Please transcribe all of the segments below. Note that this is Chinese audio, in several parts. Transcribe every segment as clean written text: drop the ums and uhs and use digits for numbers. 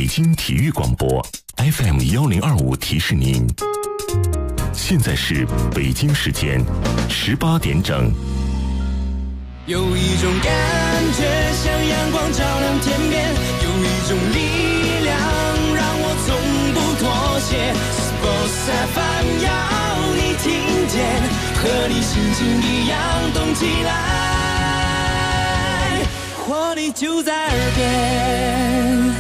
北京体育广播 FM1025提示您，现在是北京时间18点整。 有一种感觉像阳光照亮天边，有一种力量让我从不妥协。Sports FM 要你听见，和你心情一样动起来，活力就在耳边。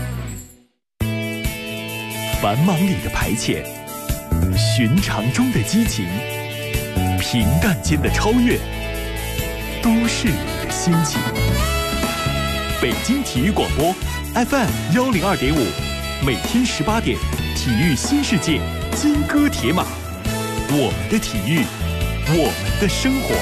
繁忙里的排遣，寻常中的激情，平淡间的超越，都是你的心情。北京体育广播 FM102.5，每天18点，体育新世界，金戈铁马，我们的体育，我们的生活。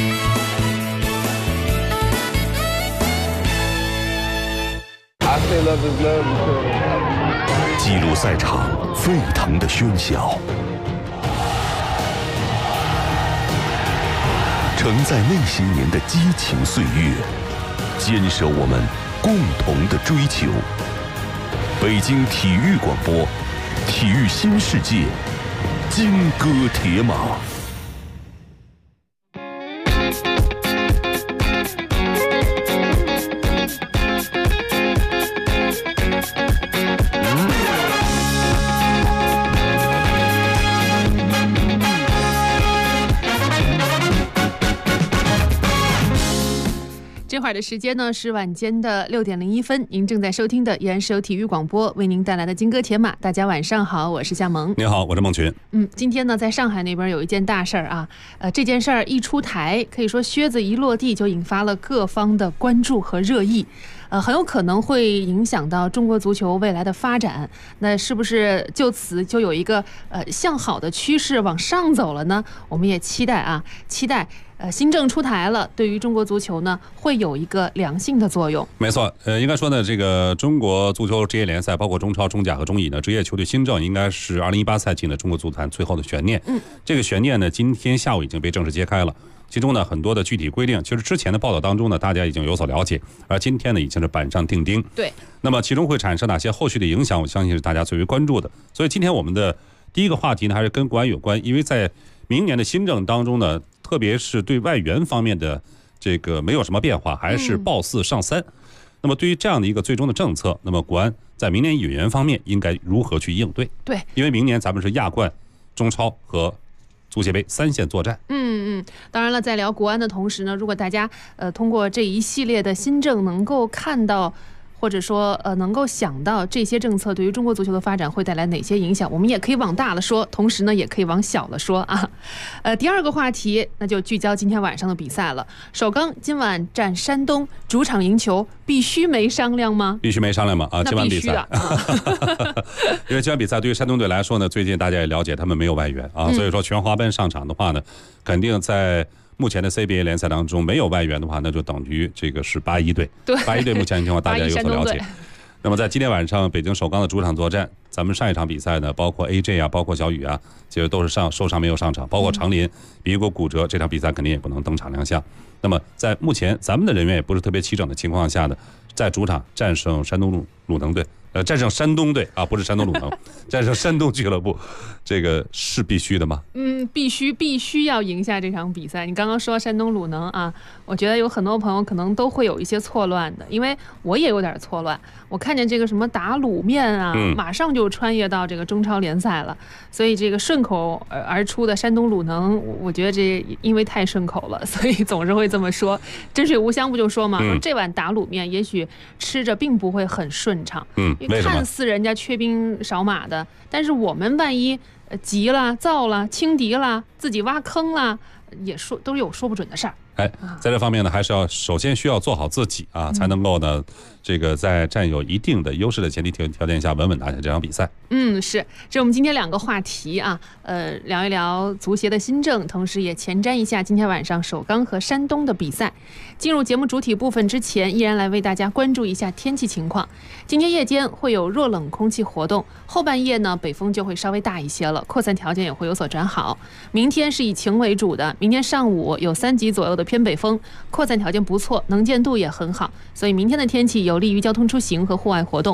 记录赛场沸腾的喧嚣，承载那些年的激情岁月，坚守我们共同的追求。北京体育广播，体育新世界，金戈铁马。 这会儿的时间呢是晚间的6点01分，您正在收听的依然是由体育广播为您带来的金戈铁马。大家晚上好，我是夏萌。 你好，我是孟群。 今天呢在上海那边有一件大事儿啊，这件事儿一出台，可以说靴子一落地就引发了各方的关注和热议。很有可能会影响到中国足球未来的发展，那是不是就此就有一个向好的趋势往上走了呢？我们也期待新政出台了，对于中国足球呢会有一个良性的作用。 没错，应该说呢，这个中国足球职业联赛，包括中超、中甲和中乙呢，职业球队新政应该是2018赛季呢中国足坛最后的悬念。这个悬念呢，今天下午已经被正式揭开了。其中呢，很多的具体规定，其实之前的报道当中呢，大家已经有所了解，而今天呢，已经是板上钉钉。 对。 那么其中会产生哪些后续的影响？我相信是大家最为关注的。所以今天我们的第一个话题呢，还是跟国安有关，因为在明年的新政当中呢，特别是对外援方面的这个没有什么变化，还是抱4上3。那么对于这样的一个最终的政策，那么国安在明年引援方面应该如何去应对？ 对， 因为明年咱们是亚冠、中超和足协杯3线作战。 当然了，在聊国安的同时呢，如果大家通过这一系列的新政能够看到，或者说能够想到这些政策对于中国足球的发展会带来哪些影响，我们也可以往大了说，同时呢也可以往小了说啊。第二个话题那就聚焦今天晚上的比赛了。首钢今晚战山东，主场赢球必须没商量吗？ 必须没商量吗？今晚比赛因为今晚比赛对于山东队来说呢，最近大家也了解他们没有外援啊，所以说全华班上场的话呢，肯定在目前的 CBA 联赛当中没有外援的话，那就等于这个是81队。 对 ，81队目前情况大家有所了解。那么在今天晚上北京首钢的主场作战，咱们上一场比赛呢，包括 AJ 啊，包括小雨啊，其实都是受伤没有上场，包括长林鼻骨骨折，这场比赛肯定也不能登场亮相。那么在目前咱们的人员也不是特别齐整的情况下呢，在主场战胜山东鲁能队。战胜山东队啊，不是山东鲁能，战胜山东俱乐部，这个是必须的吗？ 必须要赢下这场比赛。你刚刚说山东鲁能啊，我觉得有很多朋友可能都会有一些错乱的，因为我也有点错乱。我看见这个什么打卤面啊，马上就穿越到这个中超联赛了，所以这个顺口而出的山东鲁能，我觉得这因为太顺口了，所以总是会这么说。真水无香不就说嘛，这碗打卤面也许吃着并不会很顺畅。看似人家缺兵少马的，但是我们万一急了、躁了、轻敌了、自己挖坑了，也都有说不准的事儿。 在这方面呢，还是首先需要做好自己啊，才能够呢，这个在占有一定的优势的前提条件下，稳稳拿下这场比赛。是，这是我们今天2个话题啊，聊一聊足协的新政，同时也前瞻一下今天晚上首钢和山东的比赛。进入节目主体部分之前，依然来为大家关注一下天气情况。今天夜间会有弱冷空气活动，后半夜呢北风就会稍微大一些了，扩散条件也会有所转好。明天是以晴为主的，明天上午有3级左右的偏北风，扩散条件不错，能见度也很好，所以明天的天气有利于交通出行和户外活动。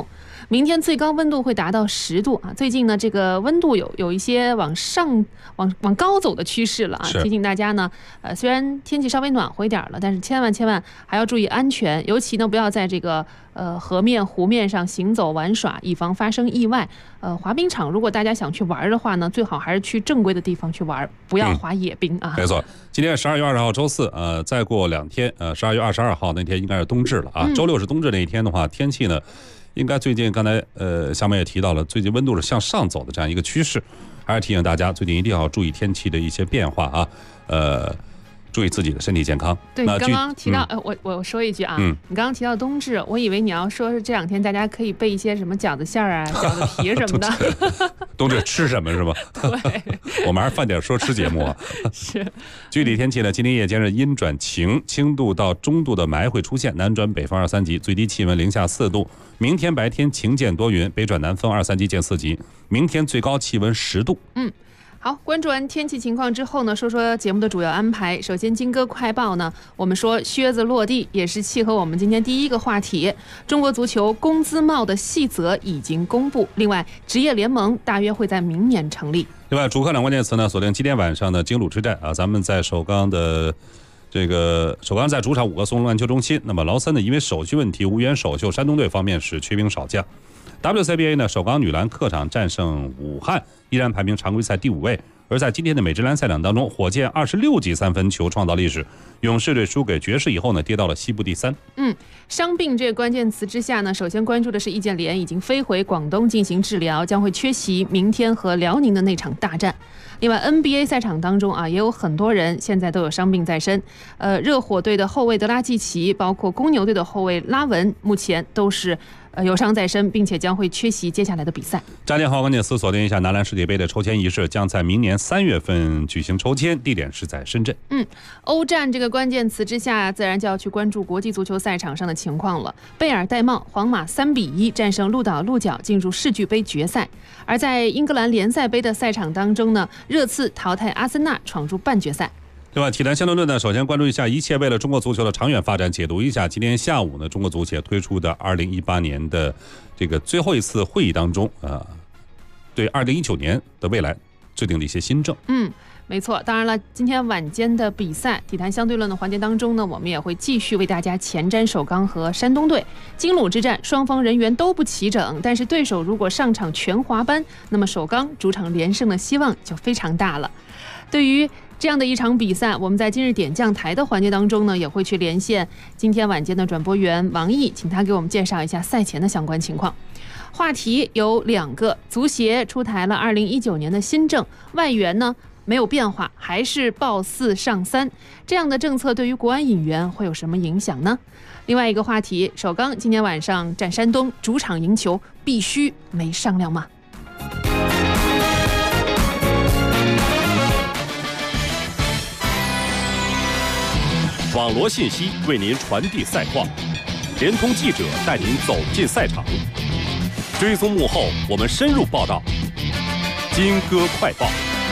明天最高温度会达到10度啊。最近呢，这个温度有一些往高走的趋势了啊。提醒大家呢，虽然天气稍微暖和一点了，但是千万还要注意安全，尤其呢不要在这个河面、湖面上行走玩耍，以防发生意外。滑冰场如果大家想去玩的话呢，最好还是去正规的地方去玩，不要滑野冰啊。 没错，今天12月20号周四，再过2天，12月22号那天应该是冬至了啊。周六是冬至那一天的话，天气呢，应该最近刚才下面也提到了，最近温度是向上走的这样一个趋势，还是提醒大家最近一定要注意天气的一些变化啊，注意自己的身体健康。 对，你刚刚提到，我说一句啊，你刚刚提到冬至，我以为你要说是这2天大家可以备一些什么饺子馅儿啊、饺子皮什么的。 冬至吃什么是吧？ 对， 我们还是饭点说吃节目啊。 是。 具体天气呢，今天夜间是阴转晴，轻度到中度的霾会出现，南转北风2、3级，最低气温零下4度。明天白天晴见多云，北转南风2、3级见4级。明天最高气温10度。 好，关注完天气情况之后呢，说说节目的主要安排。首先，金歌快报呢，我们说靴子落地，也是契合我们今天第一个话题。中国足球工资帽的细则已经公布，另外，职业联盟大约会在明年成立。 另外，主客两关键词呢，锁定今天晚上的京鲁之战啊，咱们在首钢的。首钢在主场5个松龙篮球中心，那么劳森呢，因为手续问题无缘首秀，山东队方面是缺兵少将。WCBA 呢，首钢女篮客场战胜武汉，依然排名常规赛第5位。而在今天的美职篮赛场当中，火箭26记3分球创造历史，勇士队输给爵士以后呢，跌到了西部第3。 伤病这个关键词之下呢，首先关注的是易建联已经飞回广东进行治疗，将会缺席明天和辽宁的那场大战。另外 NBA 赛场当中啊，也有很多人现在都有伤病在身。热火队的后卫德拉季奇，包括公牛队的后卫拉文，目前都是有伤在身，并且将会缺席接下来的比赛。 战前好关键词锁定一下男篮世界杯的抽签仪式，将在明年3月份举行抽签，地点是在深圳。 欧战这个关键词之下，自然就要去关注国际足球赛场上的情况了。贝尔戴帽，皇马3-1战胜鹿岛鹿角，进入世俱杯决赛。而在英格兰联赛杯的赛场当中呢，热刺淘汰阿森纳，闯入半决赛。 另外，体坛相对论呢，首先关注一下一切为了中国足球的长远发展，解读一下今天下午呢，中国足协推出的2018年的这个最后一次会议当中对2019年的未来制定的一些新政。 没错，当然了，今天晚间的比赛体坛相对论的环节当中呢，我们也会继续为大家前瞻首钢和山东队。京鲁之战，双方人员都不齐整，但是对手如果上场全华班，那么首钢主场连胜的希望就非常大了。对于这样的一场比赛，我们在今日点将台的环节当中呢，也会去连线今天晚间的转播员王毅，请他给我们介绍一下赛前的相关情况。话题有2个，足协出台了2019年的新政，外援呢没有变化，还是报4上3，这样的政策对于国安引援会有什么影响呢？另外一个话题，首钢今天晚上战山东，主场赢球必须没商量吗？ 网罗信息为您传递赛况，联通记者带您走进赛场，追踪幕后，我们深入报道。金歌快报。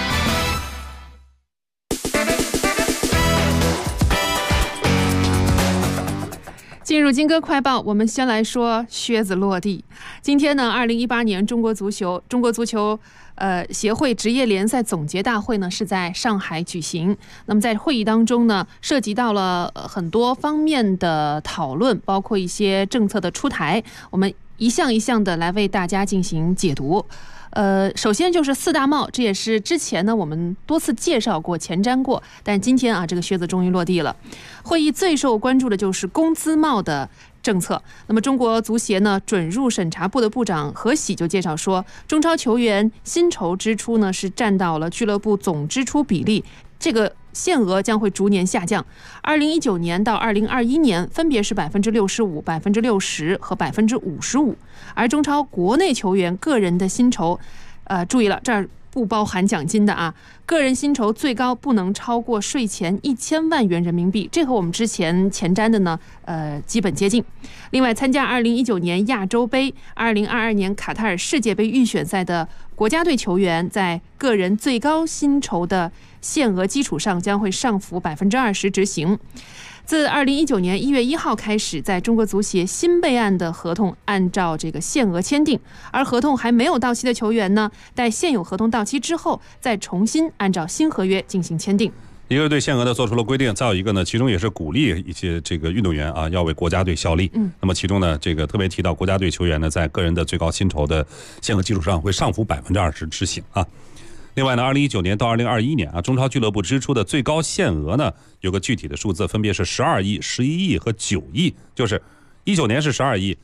进入金歌快报，我们先来说靴子落地。今天呢，2018年中国足球协会职业联赛总结大会呢是在上海举行。那么在会议当中呢，涉及到了很多方面的讨论，包括一些政策的出台，我们一项一项的来为大家进行解读。首先就是4大帽，这也是之前呢我们多次介绍过、前瞻过，但今天啊这个靴子终于落地了。会议最受关注的就是工资帽的政策。那么中国足协呢准入审查部的部长何喜就介绍说，中超球员薪酬支出呢是占到了俱乐部总支出比例，这个限额将会逐年下降。2019年到2021年分别是65%、60%和55%。而中超国内球员个人的薪酬，注意了，这儿不包含奖金的啊，个人薪酬最高不能超过税前1000万元人民币，这和我们之前前瞻的呢，基本接近。另外，参加2019年亚洲杯、2022年卡塔尔世界杯预选赛的国家队球员，在个人最高薪酬的限额基础上，将会上浮20%执行。 自2019年1月1号开始，在中国足协新备案的合同按照这个限额签订，而合同还没有到期的球员呢，待现有合同到期之后，再重新按照新合约进行签订。 一个对限额呢做出了规定，再有一个呢，其中也是鼓励一些这个运动员啊要为国家队效力。那么其中呢，这个特别提到国家队球员呢，在个人的最高薪酬的限额基础上会上浮20%执行啊。另外呢，2019年到2021年啊，中超俱乐部支出的最高限额呢，有个具体的数字，分别是12亿、11亿和9亿，就是19年是12亿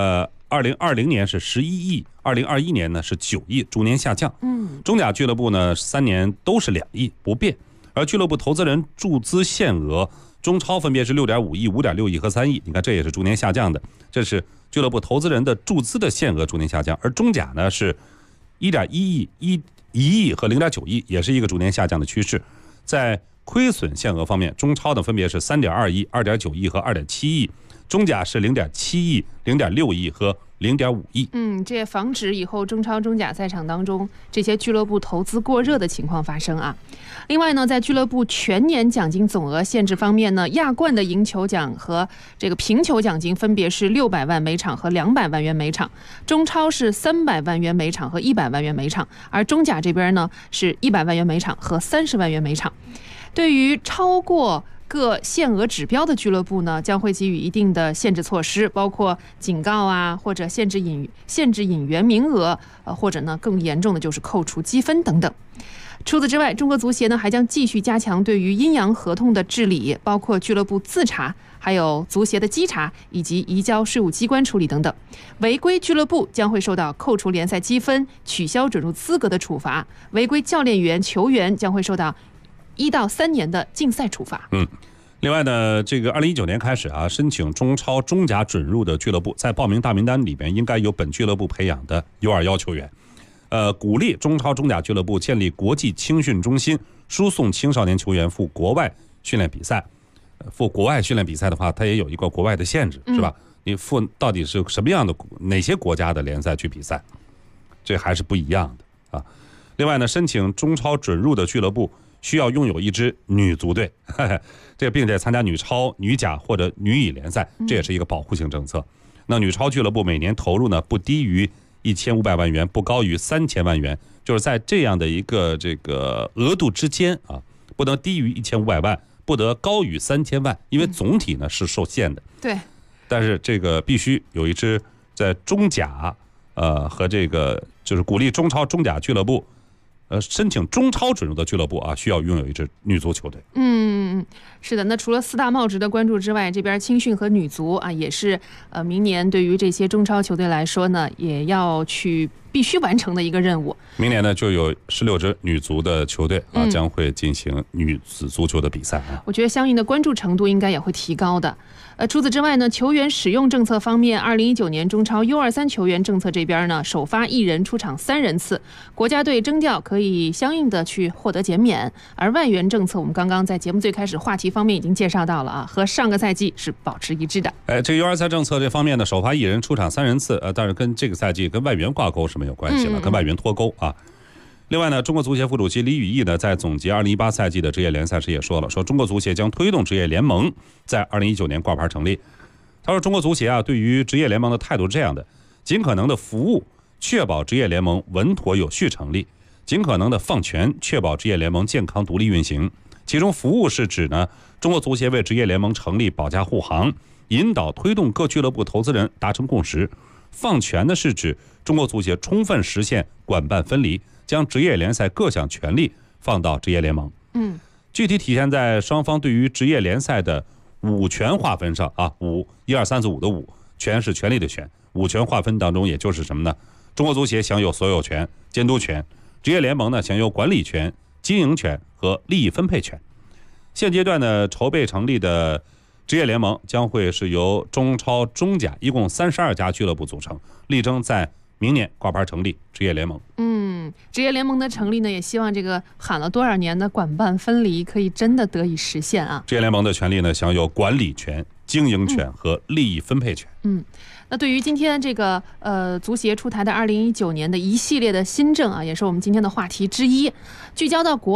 ，2020年是11亿，2021年呢是9亿，逐年下降。中甲俱乐部呢3年都是2亿不变。而俱乐部投资人注资限额，中超分别是6.5亿、5.6亿和3亿，你看这也是逐年下降的，这是俱乐部投资人的注资的限额逐年下降。而中甲呢是1.1亿、1亿和0.9亿，也是一个逐年下降的趋势。在亏损限额方面，中超呢分别是3.2亿、2.9亿和2.7亿，中甲是0.7亿、0.6亿和0.5亿。 这也防止以后中超、中甲赛场当中这些俱乐部投资过热的情况发生啊。另外呢，在俱乐部全年奖金总额限制方面呢，亚冠的赢球奖和这个平球奖金分别是600万每场和200万元每场，中超是300万元每场和100万元每场，而中甲这边呢是100万元每场和30万元每场。对于超过各限额指标的俱乐部呢，将会给予一定的限制措施，包括警告啊，或者限制引援名额，或者呢更严重的就是扣除积分等等。除此之外，中国足协呢还将继续加强对于阴阳合同的治理，包括俱乐部自查，还有足协的稽查，以及移交税务机关处理等等。违规俱乐部将会受到扣除联赛积分、取消准入资格的处罚；违规教练员、球员将会受到1到3年的禁赛处罚。 另外呢，这个2019年开始啊，申请中超、中甲准入的俱乐部，在报名大名单里边应该有本俱乐部培养的U21球员。鼓励中超、中甲俱乐部建立国际青训中心，输送青少年球员赴国外训练比赛。赴国外训练比赛的话，它也有一个国外的限制，是吧？你赴到底是什么样的哪些国家的联赛去比赛，这还是不一样的啊。另外呢，申请中超准入的俱乐部需要拥有一支女足队，这并且参加女超、女甲或者女乙联赛，这也是一个保护性政策。那女超俱乐部每年投入呢不低于1500万元，不高于3000万元，就是在这样的一个这个额度之间啊，不能低于1500万，不得高于3000万，因为总体呢是受限的。 对。 但是这个必须有一支在中甲，和这个就是鼓励中超、中甲俱乐部。申请中超准入的俱乐部啊，需要拥有一支女足球队。 是的。那除了4大帽值得关注之外，这边青训和女足啊，也是明年对于这些中超球队来说呢，也要去必须完成的一个任务。 明年呢，就有16支女足的球队啊，将会进行女子足球的比赛啊。 我觉得相应的关注程度应该也会提高的。除此之外呢，球员使用政策方面，2019年中超 U23 球员政策这边呢，首发1人出场3人次，国家队征调可以相应的去获得减免。而外援政策，我们刚刚在节目最开始话题方面已经介绍到了啊，和上个赛季是保持一致的。 这个 U23 政策这方面呢，首发1人出场3人次，但是跟这个赛季跟外援挂钩是没有关系了，跟外援脱钩啊。另外呢，中国足协副主席李宇毅呢，在总结2018赛季的职业联赛时也说了，说中国足协将推动职业联盟在2019年挂牌成立。他说，中国足协啊，对于职业联盟的态度是这样的：尽可能的服务，确保职业联盟稳妥有序成立；尽可能的放权，确保职业联盟健康独立运行。其中服务是指呢，中国足协为职业联盟成立保驾护航，引导推动各俱乐部投资人达成共识；放权呢是指中国足协充分实现管办分离，将职业联赛各项权利放到职业联盟。具体体现在双方对于职业联赛的五权划分上啊，1、2、3、4、5的5，权是权利的权，五权划分当中，也就是什么呢？中国足协享有所有权、监督权，职业联盟呢享有管理权、经营权和利益分配权。现阶段呢，筹备成立的职业联盟将会是由中超、中甲一共32家俱乐部组成，力争在明年挂牌成立职业联盟。 职业联盟的成立呢，也希望这个喊了多少年的管办分离可以真的得以实现啊。 职业联盟的权利呢，享有管理权、经营权和利益分配权。 那对于今天这个足协出台的2019年的一系列的新政啊，也是我们今天的话题之一，聚焦到国安。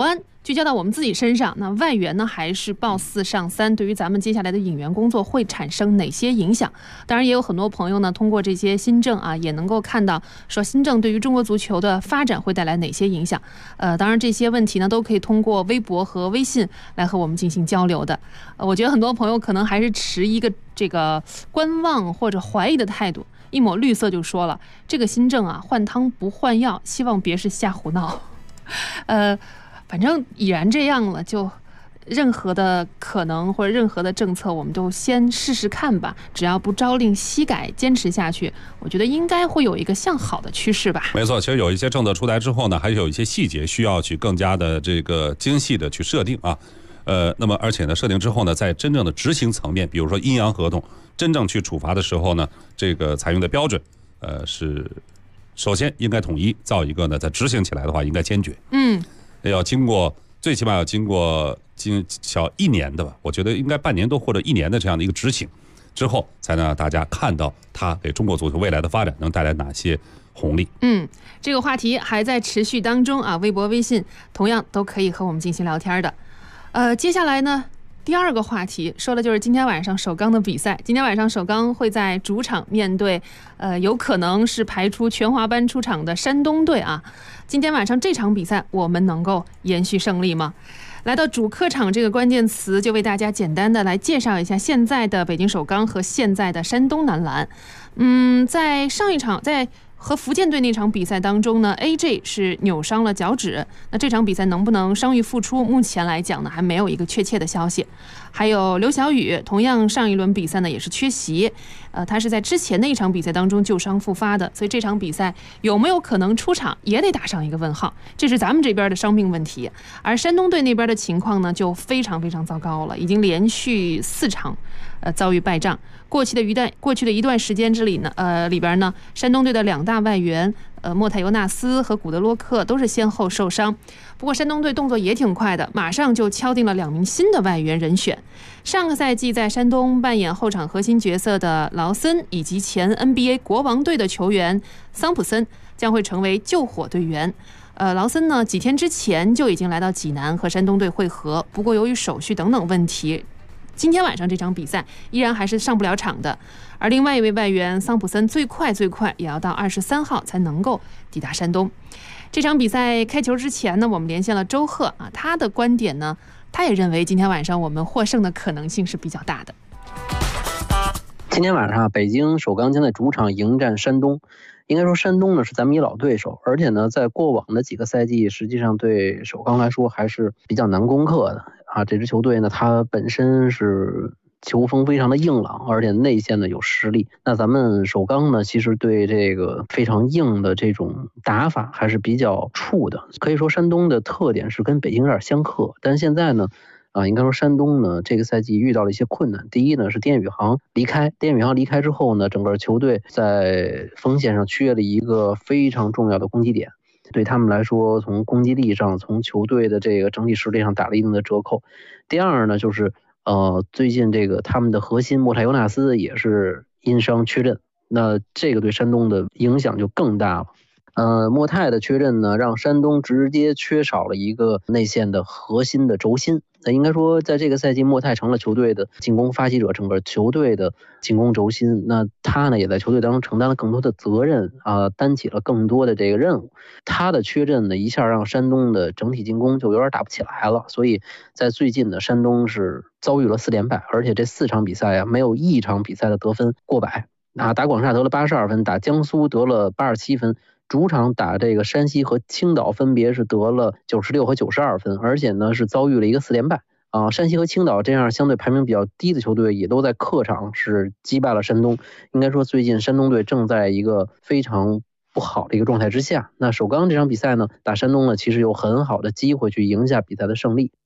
聚焦到我们自己身上，那外援呢还是抱4上3，对于咱们接下来的引援工作会产生哪些影响？当然，也有很多朋友呢通过这些新政啊，也能够看到说新政对于中国足球的发展会带来哪些影响。当然这些问题呢都可以通过微博和微信来和我们进行交流的。我觉得很多朋友可能还是持一个这个观望或者怀疑的态度，一抹绿色就说了，这个新政啊换汤不换药，希望别是瞎胡闹。反正已然这样了，就任何的可能或者任何的政策，我们都先试试看吧。只要不朝令夕改，坚持下去，我觉得应该会有一个向好的趋势吧。 没错，其实有一些政策出来之后呢，还是有一些细节需要去更加的这个精细的去设定啊。那么而且呢，设定之后呢，在真正的执行层面，比如说阴阳合同，真正去处罚的时候呢，这个采用的标准，是首先应该统一，造一个呢，在执行起来的话应该坚决。要经过最起码要经过小1年的吧，我觉得应该半年多或者1年的这样的一个执行之后，才能让大家看到它给中国足球未来的发展能带来哪些红利。 这个话题还在持续当中啊，微博、微信同样都可以和我们进行聊天的。接下来呢，第2个话题说的就是今天晚上首钢的比赛。今天晚上首钢会在主场面对有可能是排出全华班出场的山东队啊。今天晚上这场比赛我们能够延续胜利吗？来到主客场这个关键词，就为大家简单的来介绍一下现在的北京首钢和现在的山东男篮。在上一场在和福建队那场比赛当中呢 ，AJ 是扭伤了脚趾。那这场比赛能不能伤愈复出？目前来讲呢，还没有一个确切的消息。还有刘晓宇，同样上一轮比赛呢也是缺席。他是在之前的一场比赛当中旧伤复发的，所以这场比赛有没有可能出场，也得打上一个问号。这是咱们这边的伤病问题，而山东队那边的情况呢，就非常非常糟糕了，已经连续4场遭遇败仗。过去的一段时间里边呢，山东队的2大外援莫泰尤纳斯和古德洛克都是先后受伤。不过山东队动作也挺快的，马上就敲定了2名新的外援人选。上个赛季在山东扮演后场核心角色的劳森，以及前 NBA 国王队的球员桑普森将会成为救火队员。劳森呢几天之前就已经来到济南和山东队会合，不过由于手续等等问题，今天晚上这场比赛依然还是上不了场的。而另外一位外援桑普森最快也要到23号才能够抵达山东。这场比赛开球之前呢，我们连线了周贺啊，他的观点呢，他也认为今天晚上我们获胜的可能性是比较大的。 今天晚上北京首钢将在主场迎战山东。应该说山东呢是咱们一老对手，而且呢在过往的几个赛季实际上对首钢来说还是比较难攻克的啊。这支球队呢它本身是球风非常的硬朗，而且内线呢有实力。那咱们首钢呢其实对这个非常硬的这种打法还是比较怵的。可以说山东的特点是跟北京有点相克，但现在呢应该说山东呢这个赛季遇到了一些困难。第一呢是丁宇航离开之后呢，整个球队在锋线上缺了一个非常重要的攻击点，对他们来说从攻击力上从球队的这个整体实力上打了一定的折扣。第二呢就是最近这个他们的核心莫泰尤纳斯也是因伤缺阵，那这个对山东的影响就更大了。莫泰的缺阵呢，让山东直接缺少了一个内线的核心的轴心。那应该说，在这个赛季，莫泰成了球队的进攻发起者，整个球队的进攻轴心。那他呢，也在球队当中承担了更多的责任担起了更多的这个任务。他的缺阵呢，一下让山东的整体进攻就有点打不起来了。所以在最近呢，山东是遭遇了4连败，而且这4场比赛没有一场比赛的得分过百。打广厦得了82分，打江苏得了87分。主场打这个山西和青岛分别是得了96和92分，而且呢是遭遇了一个4连败山西和青岛这样相对排名比较低的球队也都在客场是击败了山东。应该说最近山东队正在一个非常不好的一个状态之下。那首钢这场比赛呢打山东呢，其实有很好的机会去赢下比赛的胜利。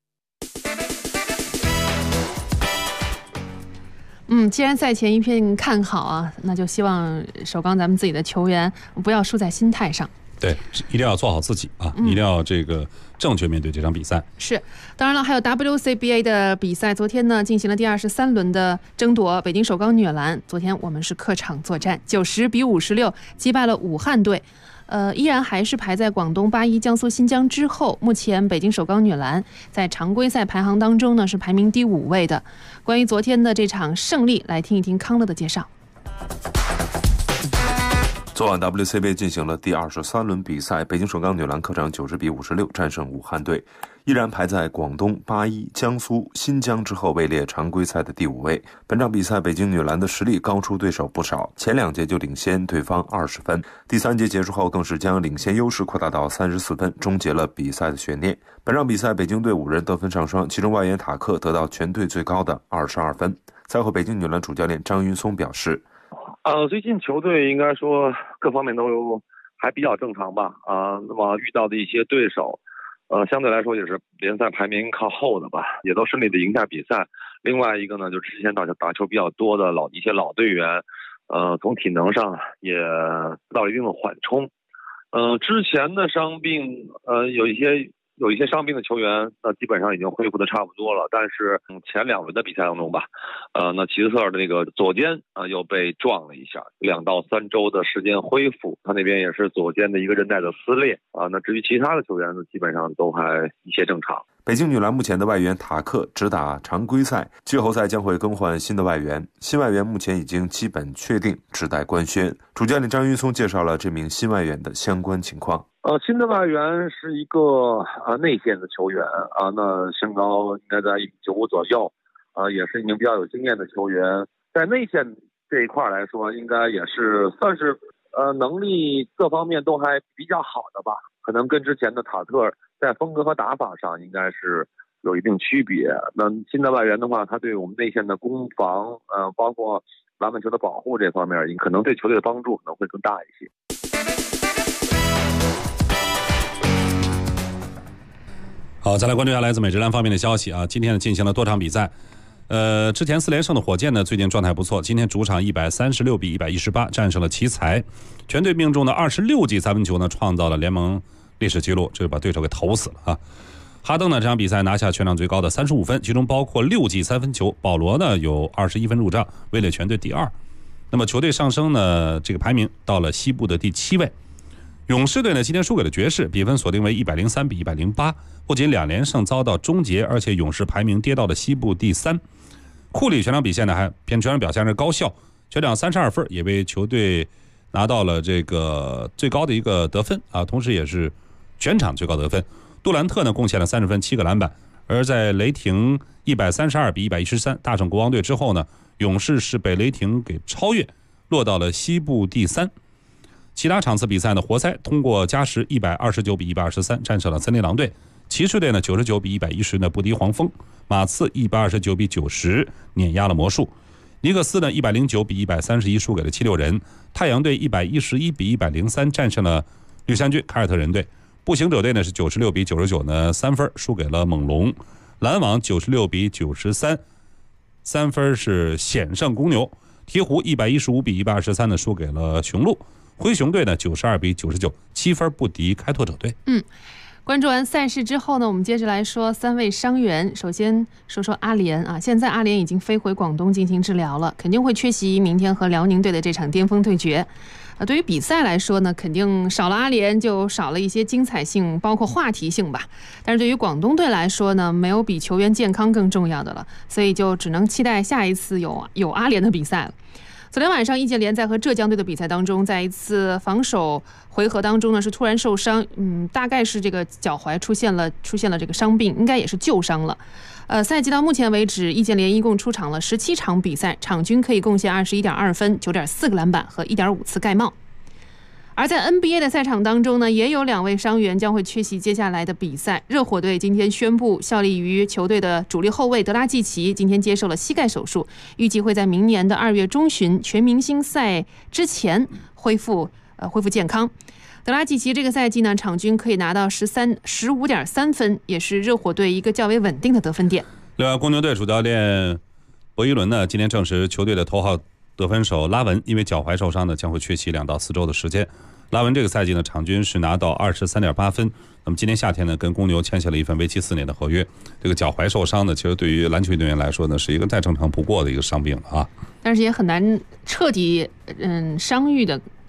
既然赛前一片看好啊，那就希望首钢咱们自己的球员不要输在心态上。 对，一定要做好自己啊，一定要这个正确面对这场比赛。 是，当然了，还有 WCBA 的比赛，昨天呢进行了第23轮的争夺。北京首钢女篮昨天我们是客场作战，90比56击败了武汉队。 依然还是排在广东八一、江苏新疆之后。目前北京首钢女篮在常规赛排行当中呢是排名第5位的。关于昨天的这场胜利，来听一听康乐的介绍。 昨晚 WCBA 进行了第23轮比赛，北京首钢女篮客场90比56战胜武汉队，依然排在广东八一、江苏新疆之后，位列常规赛的第5位。本场比赛北京女篮的实力高出对手不少，前2节就领先对方20分，第3节结束后更是将领先优势扩大到34分，终结了比赛的悬念。本场比赛北京队5人得分上双，其中外援塔克得到全队最高的22分。赛后北京女篮主教练张云松表示， 最近球队应该说各方面都还比较正常吧。那么遇到的一些对手，相对来说也是联赛排名靠后的吧，也都顺利的赢下比赛。另外一个呢，就之前打球比较多的一些老队员，从体能上也得到了一定的缓冲。之前的伤病，有一些伤病的球员，那基本上已经恢复的差不多了。但是前2轮的比赛当中吧，那齐斯特的那个左肩又被撞了一下，2到3周的时间恢复，他那边也是左肩的一个韧带的撕裂那至于其他的球员呢，基本上都还一切正常。 北京女篮目前的外援塔克只打常规赛，季后赛将会更换新的外援，新外援目前已经基本确定，只待官宣。主教练张云松介绍了这名新外援的相关情况。 新的外援是一个内线的球员那身高应该在1.95左右也是一名比较有经验的球员，在内线这一块来说，应该也是算是能力各方面都还比较好的吧，可能跟之前的塔特在风格和打法上应该是有一定区别。那新的外援的话，他对我们内线的攻防包括篮板球的保护这方面，可能对球队的帮助可能会更大一些。 好，再来关注一下来自美职篮方面的消息今天呢进行了多场比赛，之前4连胜的火箭呢最近状态不错，今天主场136比118战胜了奇才，全队命中的26记3分球呢创造了联盟历史纪录，这就把对手给投死了哈登呢这场比赛拿下全场最高的35分，其中包括6记3分球，保罗呢有21分入账，位列全队第2。那么球队上升呢这个排名到了西部的第7位。勇士队呢今天输给了爵士，比分锁定为103比108，不仅2连胜遭到终结，而且勇士排名跌到了西部第3。库里全场表现是高效，全场32分，也为球队拿到了这个最高的一个得分同时也是全场最高得分。杜兰特呢贡献了30分7个篮板。而在雷霆132比113大胜国王队之后呢，勇士是被雷霆给超越，落到了西部第3。其他场次比赛呢，活塞通过加时129比123战胜了森林狼队，骑士队呢99比110呢不敌黄蜂，马刺129比90碾压了魔术，尼克斯呢109比131输给了76人，太阳队111比103战胜了绿衫军凯尔特人队，步行者队呢是96比99呢3分输给了猛龙，篮网96比93 3分是险胜公牛，鹈鹕115比123呢输给了雄鹿，灰熊队呢92比99 7分不敌开拓者队。 关注完赛事之后呢，我们接着来说3位伤员。首先说说阿联现在阿联已经飞回广东进行治疗了，肯定会缺席明天和辽宁队的这场巅峰对决。对于比赛来说呢，肯定少了阿联就少了一些精彩性，包括话题性吧。但是对于广东队来说呢，没有比球员健康更重要的了，所以就只能期待下一次有阿联的比赛了。昨天晚上易建联在和浙江队的比赛当中，在一次防守回合当中呢是突然受伤，大概是这个脚踝出现了这个伤病，应该也是旧伤了。赛季到目前为止，易建联一共出场了17场比赛，场均可以贡献21.2分、9.4个篮板和1.5次盖帽。而在 NBA 的赛场当中呢，也有2位伤员将会缺席接下来的比赛。热火队今天宣布，效力于球队的主力后卫德拉季奇今天接受了膝盖手术，预计会在明年的2月中旬全明星赛之前恢复健康。德拉季奇这个赛季呢，场均可以拿到15.3分，也是热火队一个较为稳定的得分点。 另外，公牛队主教练博伊伦呢，今天证实球队的头号得分手拉文因为脚踝受伤呢，将会缺席2到4周的时间。拉文这个赛季呢，场均是拿到23.8分。那么今年夏天呢，跟公牛签下了一份为期4年的合约。这个脚踝受伤呢，其实对于篮球运动员来说呢，是一个再正常不过的一个伤病但是也很难彻底伤愈的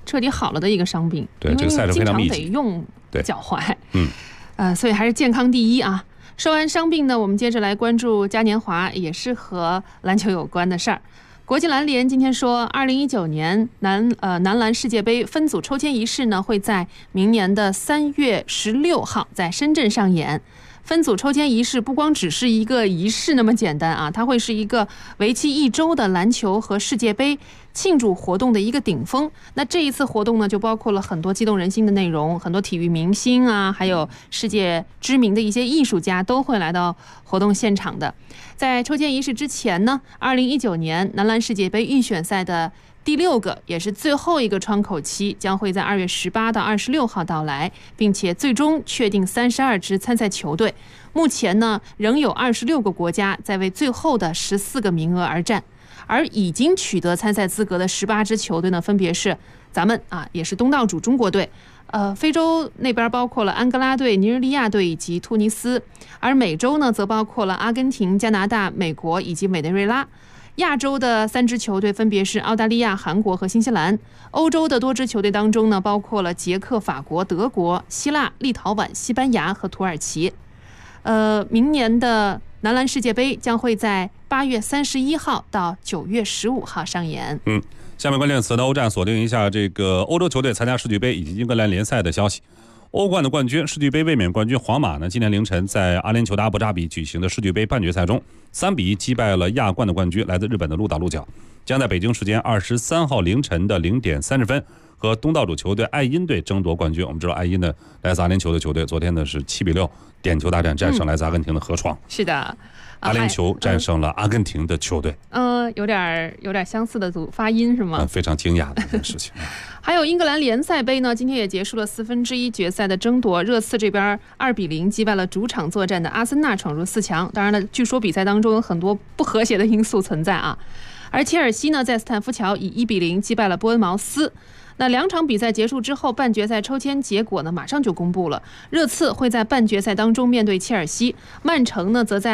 彻底好了的一个伤病， 对，这个赛程非常密集， 经常得用脚踝，所以还是健康第一啊。说完伤病呢，我们接着来关注嘉年华，也是和篮球有关的事儿。国际篮联今天说，2019年男篮世界杯分组抽签仪式呢，会在明年的3月16号在深圳上演。分组抽签仪式不光只是一个仪式那么简单啊，它会是一个为期1周的篮球和世界杯庆祝活动的一个顶峰。那这一次活动呢，就包括了很多激动人心的内容，很多体育明星啊，还有世界知名的一些艺术家都会来到活动现场的。在抽签仪式之前呢，2019年男篮世界杯预选赛的第6个也是最后一个窗口期将会在2月18到26号到来，并且最终确定32支参赛球队。目前呢，仍有26个国家在为最后的14个名额而战，而已经取得参赛资格的18支球队呢，分别是咱们也是东道主中国队。非洲那边包括了安哥拉队、尼日利亚队以及突尼斯，而美洲呢，则包括了阿根廷、加拿大、美国以及委内瑞拉。亚洲的3支球队分别是澳大利亚、韩国和新西兰。欧洲的多支球队当中呢，包括了捷克、法国、德国、希腊、立陶宛、西班牙和土耳其。明年的男篮世界杯将会在8月31号到9月15号上演。 下面关键词呢，欧战锁定一下这个欧洲球队参加世俱杯以及英格兰联赛的消息。欧冠的冠军、世俱杯卫冕冠军皇马呢，今天凌晨在阿联酋的阿布扎比举行的世俱杯半决赛中，3比1击败了亚冠的冠军来自日本的鹿岛鹿角，将在北京时间23号凌晨的0点30分和东道主球队爱因队争夺冠军。我们知道爱因呢来自阿联酋的球队，昨天呢是7比6点球大战战胜来自阿根廷的河床。 是的， 阿联酋战胜了阿根廷的球队。 有点相似的发音是吗？ 非常惊讶的一件事情。 还有英格兰联赛杯呢，今天也结束了1/4决赛的争夺。热刺这边2比0击败了主场作战的阿森纳，闯入4强。当然了，据说比赛当中有很多不和谐的因素存在啊。而切尔西呢，在斯坦福桥以1比0击败了波恩茅斯。那2场比赛结束之后，半决赛抽签结果呢马上就公布了。热刺会在半决赛当中面对切尔西，曼城呢则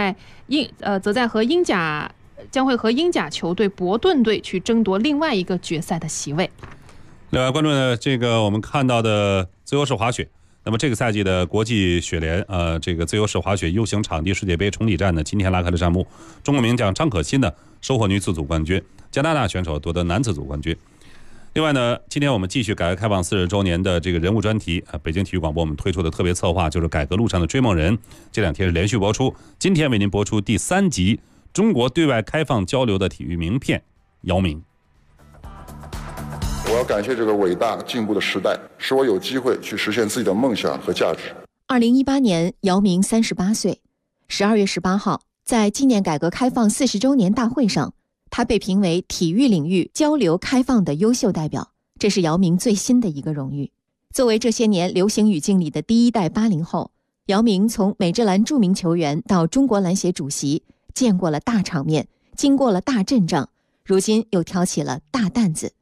将会和英甲球队伯顿队去争夺另外一个决赛的席位。 另外关注呢，这个我们看到的自由式滑雪，那么这个赛季的国际雪联这个自由式滑雪 U 型场地世界杯重启战呢，今天拉开了战幕。中国名将张可欣呢收获女子组冠军，加拿大选手夺得男子组冠军。另外呢，今天我们继续改革开放40周年的这个人物专题北京体育广播我们推出的特别策划就是改革路上的追梦人，这2天是连续播出。今天为您播出第3集中国对外开放交流的体育名片姚明。 我要感谢这个伟大进步的时代，使我有机会去实现自己的梦想和价值。 2018年，姚明38岁。12月18号，在纪念改革开放40周年大会上，他被评为体育领域交流开放的优秀代表，这是姚明最新的一个荣誉。作为这些年流行语境里的第一代80后，姚明从美职篮著名球员到中国篮协主席，见过了大场面，经过了大阵仗，如今又挑起了大担子。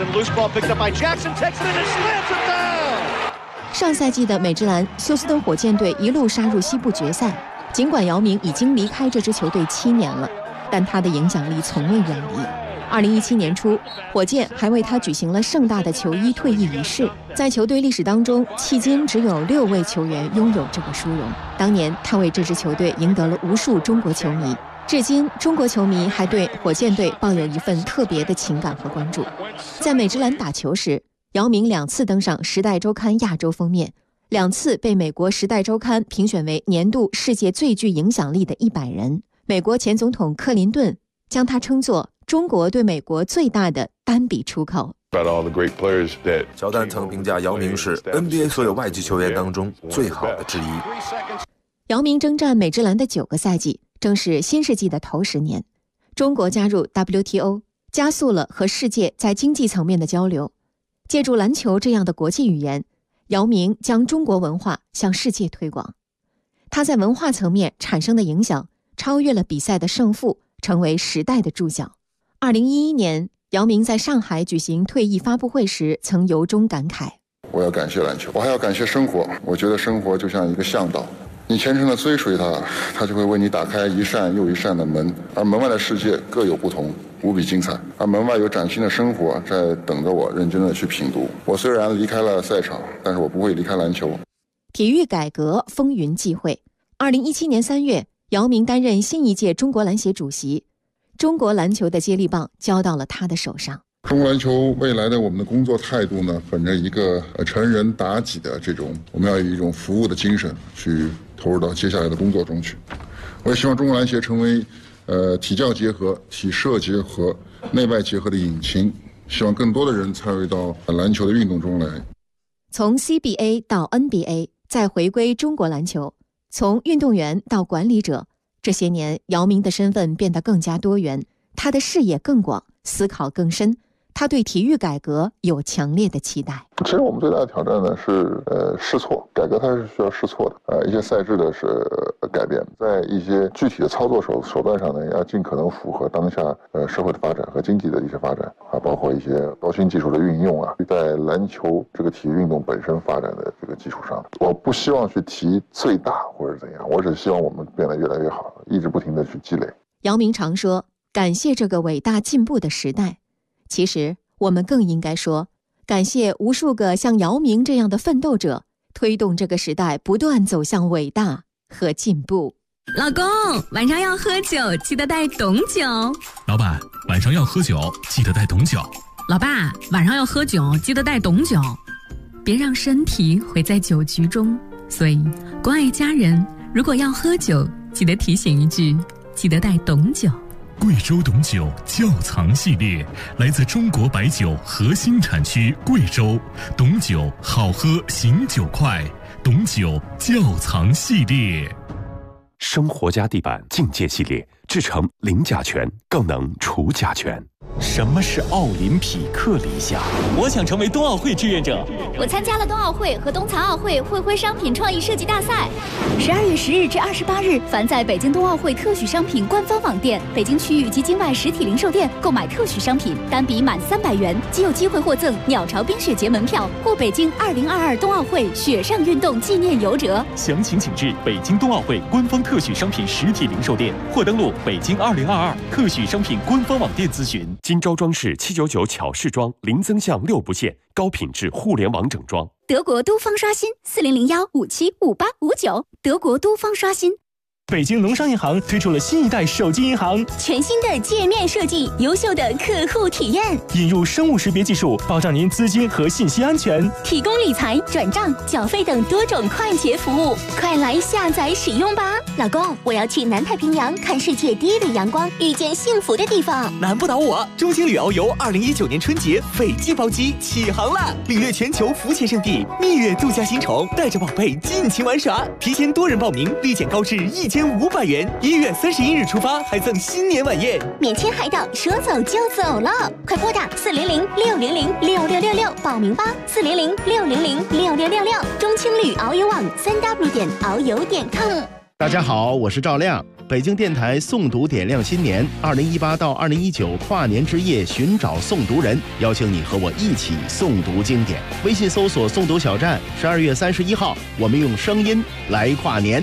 上赛季的美职篮，休斯顿火箭队一路杀入西部决赛。尽管姚明已经离开这支球队7年了，但他的影响力从未远离。2017年初，火箭还为他举行了盛大的球衣退役仪式。在球队历史当中，迄今只有6位球员拥有这个殊荣。当年他为这支球队赢得了无数中国球迷。至今，中国球迷还对火箭队抱有一份特别的情感和关注。在美职篮打球时，姚明2次登上《时代周刊》亚洲封面，2次被美国《时代周刊》评选为年度世界最具影响力的100人。美国前总统克林顿将他称作中国对美国最大的单笔出口。 乔丹曾评价姚明是 NBA 所有外籍球员当中最好的之一。 姚明征战美职篮的9个赛季，正是新世纪的头10年。中国加入 WTO， 加速了和世界在经济层面的交流。借助篮球这样的国际语言，姚明将中国文化向世界推广。他在文化层面产生的影响超越了比赛的胜负，成为时代的注脚。2011年，姚明在上海举行退役发布会时曾由衷感慨： 我要感谢篮球，我还要感谢生活。我觉得生活就像一个向导， 你虔诚地追随他，他就会为你打开一扇又一扇的门，而门外的世界各有不同，无比精彩。而门外有崭新的生活在等着我认真地去品读。我虽然离开了赛场，但是我不会离开篮球。 体育改革风云际会。2017年3月，姚明担任新一届中国篮协主席，中国篮球的接力棒交到了他的手上。 中国篮球未来的我们的工作态度呢，本着一个成人达己的这种，我们要以一种服务的精神去投入到接下来的工作中去。我也希望中国篮协成为体教结合、体社结合、内外结合的引擎，希望更多的人参与到篮球的运动中来。 从 CBA 到 NBA， 再回归中国篮球，从运动员到管理者，这些年姚明的身份变得更加多元，他的视野更广，思考更深。他对体育改革有强烈的期待。 其实我们最大的挑战呢是试错，改革它是需要试错的。一些赛制的是改变，在一些具体的操作手段上呢，要尽可能符合当下社会的发展和经济的一些发展啊，包括一些高新技术的运用啊，在篮球这个体育运动本身发展的这个基础上，我不希望去提最大或者怎样，我只希望我们变得越来越好，一直不停地去积累。 姚明常说，感谢这个伟大进步的时代。其实我们更应该说，感谢无数个像姚明这样的奋斗者，推动这个时代不断走向伟大和进步。 老公，晚上要喝酒，记得带董酒。 老板，晚上要喝酒，记得带董酒。 老爸，晚上要喝酒，记得带董酒。别让身体毁在酒局中。所以，关爱家人，如果要喝酒，记得提醒一句，记得带董酒。 贵州董酒窖藏系列，来自中国白酒核心产区贵州，董酒好喝醒酒快，董酒窖藏系列。 生活家地板境界系列，制成零甲醛，更能除甲醛。 什么是奥林匹克理想？我想成为冬奥会志愿者。 我参加了冬奥会和冬残奥会会徽商品创意设计大赛。12月10日至28日，凡在北京冬奥会特许商品官方网店、北京区域及境外实体零售店购买特许商品，单笔满300元即有机会获赠鸟巢冰雪节门票或北京2022冬奥会雪上运动纪念游折。 详情请至北京冬奥会官方特许商品实体零售店，或登录北京2022特许商品官方网店咨询。 金招装饰799巧饰装，零增项6不限，高品质互联网整装。 德国都方刷新4001575859，德国都方刷新。 北京农商银行推出了新一代手机银行， 全新的界面设计，优秀的客户体验， 引入生物识别技术，保障您资金和信息安全， 提供理财、转账、缴费等多种快捷服务，快来下载使用吧！老公，我要去南太平洋看世界第一缕阳光，遇见幸福的地方。 难不倒我！中青旅遨游2019年春节斐济包机起航了，领略全球浮潜圣地，蜜月度假新宠，带着宝贝尽情玩耍。提前多人报名，立减高至1500元，1月31日出发，还赠新年晚宴， 免签海岛，说走就走了，快拨打400-600-6666报名吧，400-600-6666，中青旅遨游网3w.遨游.com。 大家好，我是赵亮。北京电台诵读点亮新年，2018到2019跨年之夜寻找诵读人，邀请你和我一起诵读经典。微信搜索诵读小站，12月31号，我们用声音来跨年。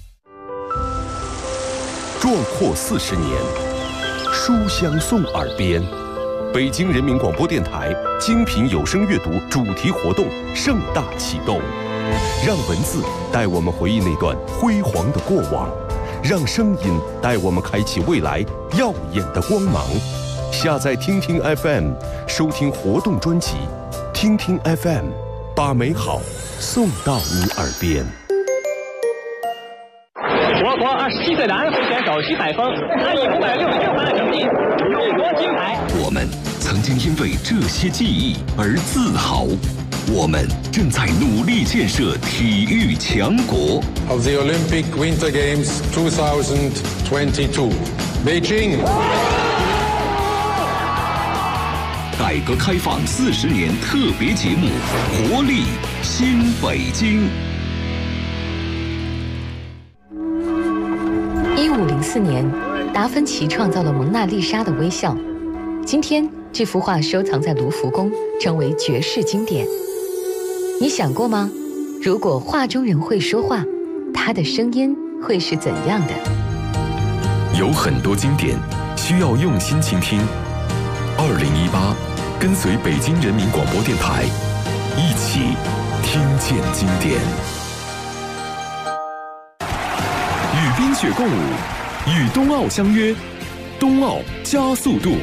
壮阔40年，书香送耳边。北京人民广播电台精品有声阅读主题活动盛大启动，让文字带我们回忆那段辉煌的过往，让声音带我们开启未来耀眼的光芒。下载听听 FM， 收听活动专辑，听听 FM， 把美好送到你耳边。 我国27岁的安徽选手徐载峰，他以566分的成绩勇夺金牌。 我们曾经因为这些记忆而自豪，我们正在努力建设体育强国。 Of the Olympic Winter Games 2022, Beijing。 改革开放40年特别节目，活力新北京。 1504年，达芬奇创造了蒙娜丽莎的微笑。今天，这幅画收藏在卢浮宫，成为绝世经典。你想过吗？如果画中人会说话， 他的声音会是怎样的？ 有很多经典需要用心倾听。2018，跟随北京人民广播电台，一起听见经典。与冰雪共舞，与冬奥相约，冬奥加速度。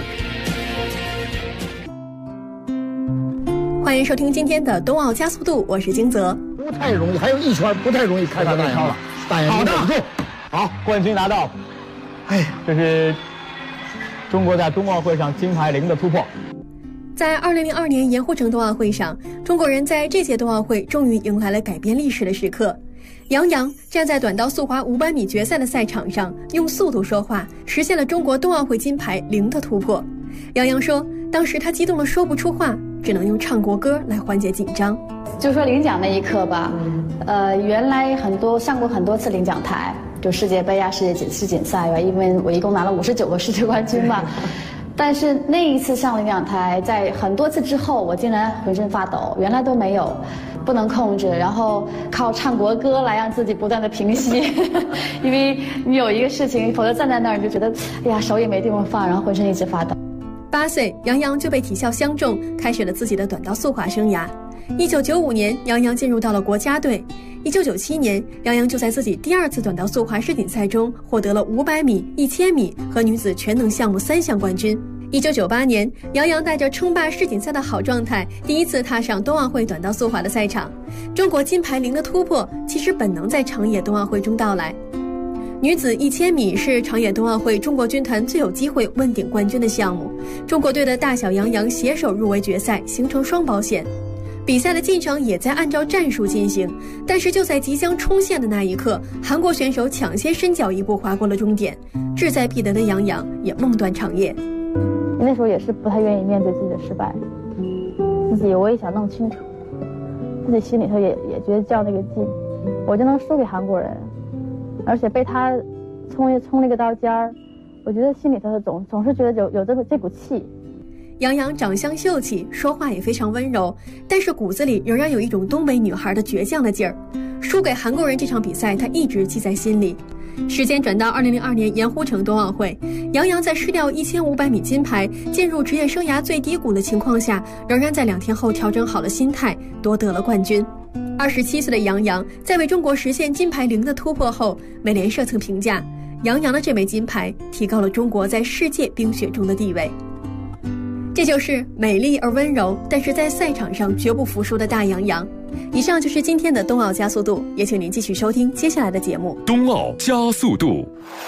欢迎收听今天的冬奥加速度，我是金泽。 不太容易，还有一圈不太容易开到那超了。好的，好，冠军拿到。哎，这是中国在冬奥会上金牌零的突破。 在2002年盐湖城冬奥会上，中国人在这届冬奥会终于迎来了改变历史的时刻。杨洋站在短道速滑500米决赛的赛场上，用速度说话，实现了中国冬奥会金牌零的突破。杨洋说，当时他激动得说不出话，只能用唱国歌来缓解紧张。 就说领奖那一刻吧，原来上过很多次领奖台，就世界杯啊、世锦赛啊，因为我一共拿了59个世界冠军嘛。但是那一次上领奖台，在很多次之后，我竟然浑身发抖，原来都没有，不能控制，然后靠唱国歌来让自己不断的平息，因为你有一个事情，否则站在那儿你就觉得，哎呀，手也没地方放，然后浑身一直发抖。 8岁，杨洋就被体校相中，开始了自己的短道速滑生涯。1995年，杨洋进入到了国家队。1997年，杨洋就在自己第2次短道速滑世锦赛中获得了500米、1000米和女子全能项目3项冠军。1998年，杨洋带着称霸世锦赛的好状态，第一次踏上冬奥会短道速滑的赛场。中国金牌零的突破，其实本能在长野冬奥会中到来。女子1000米是长野冬奥会中国军团最有机会问鼎冠军的项目，中国队的大小杨洋携手入围决赛，形成双保险。比赛的进程也在按照战术进行，但是就在即将冲线的那一刻，韩国选手抢先伸脚一步划过了终点，志在必得的杨洋也梦断长夜。 那时候也是不太愿意面对自己的失败，自己我也想弄清楚，自己心里头也觉得较那个劲，我就能输给韩国人，而且被他冲了一个刀尖儿，我觉得心里头总是觉得有这股气。 杨洋长相秀气，说话也非常温柔，但是骨子里仍然有一种东北女孩的倔强的劲儿。输给韩国人这场比赛，他一直记在心里。时间转到2002年盐湖城冬奥会，杨洋在失掉1500米金牌，进入职业生涯最低谷的情况下，仍然在2天后调整好了心态，夺得了冠军。27岁的杨洋在为中国实现金牌零的突破后，美联社曾评价，杨洋的这枚金牌提高了中国在世界冰雪中的地位。这就是美丽而温柔，但是在赛场上绝不服输的大杨洋。以上就是今天的冬奥加速度，也请您继续收听接下来的节目。 冬奥加速度。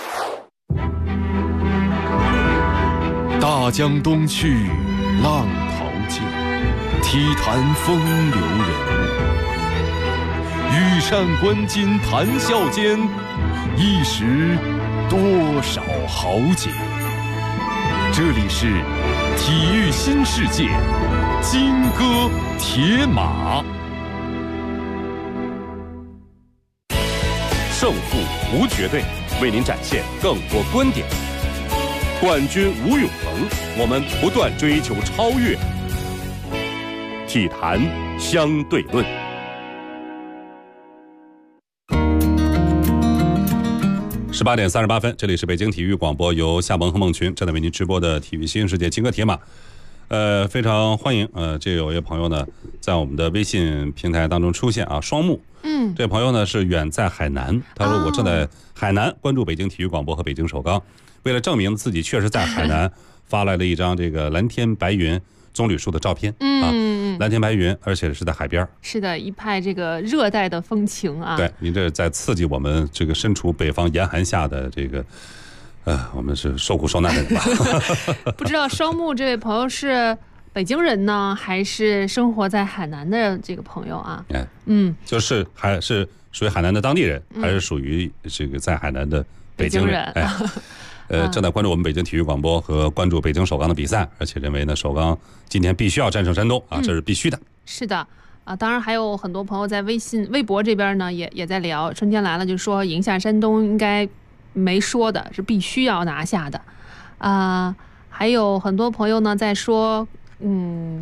大江东去，浪淘尽，体坛风流人物。羽扇纶巾谈笑间，一时多少豪杰。这里是体育新世界，金戈铁马。胜负无绝对，为您展现更多观点。冠军无永恒，我们不断追求超越。体坛相对论。 18点38分，这里是北京体育广播，由夏萌和孟群正在为您直播的体育新世界金戈铁马。非常欢迎这有一位朋友呢，在我们的微信平台当中出现啊，双木。这朋友呢是远在海南，他说我正在海南关注北京体育广播和北京首钢，为了证明自己确实在海南，发来了一张这个蓝天白云棕榈树的照片蓝天白云，而且是在海边。是的，一派这个热带的风情啊。对，您这在刺激我们这个身处北方严寒下的这个我们是受苦受难的人吧。不知道双木这位朋友是北京人呢，还是生活在海南的这个朋友啊？就是还是属于海南的当地人，还是属于这个在海南的北京人？正在关注我们北京体育广播和关注北京首钢的比赛，而且认为呢，首钢今天必须要战胜山东啊，这是必须的。是的啊，当然还有很多朋友在微博这边呢，也在聊。春天来了就说赢下山东应该没说的，是必须要拿下的。还有很多朋友呢在说，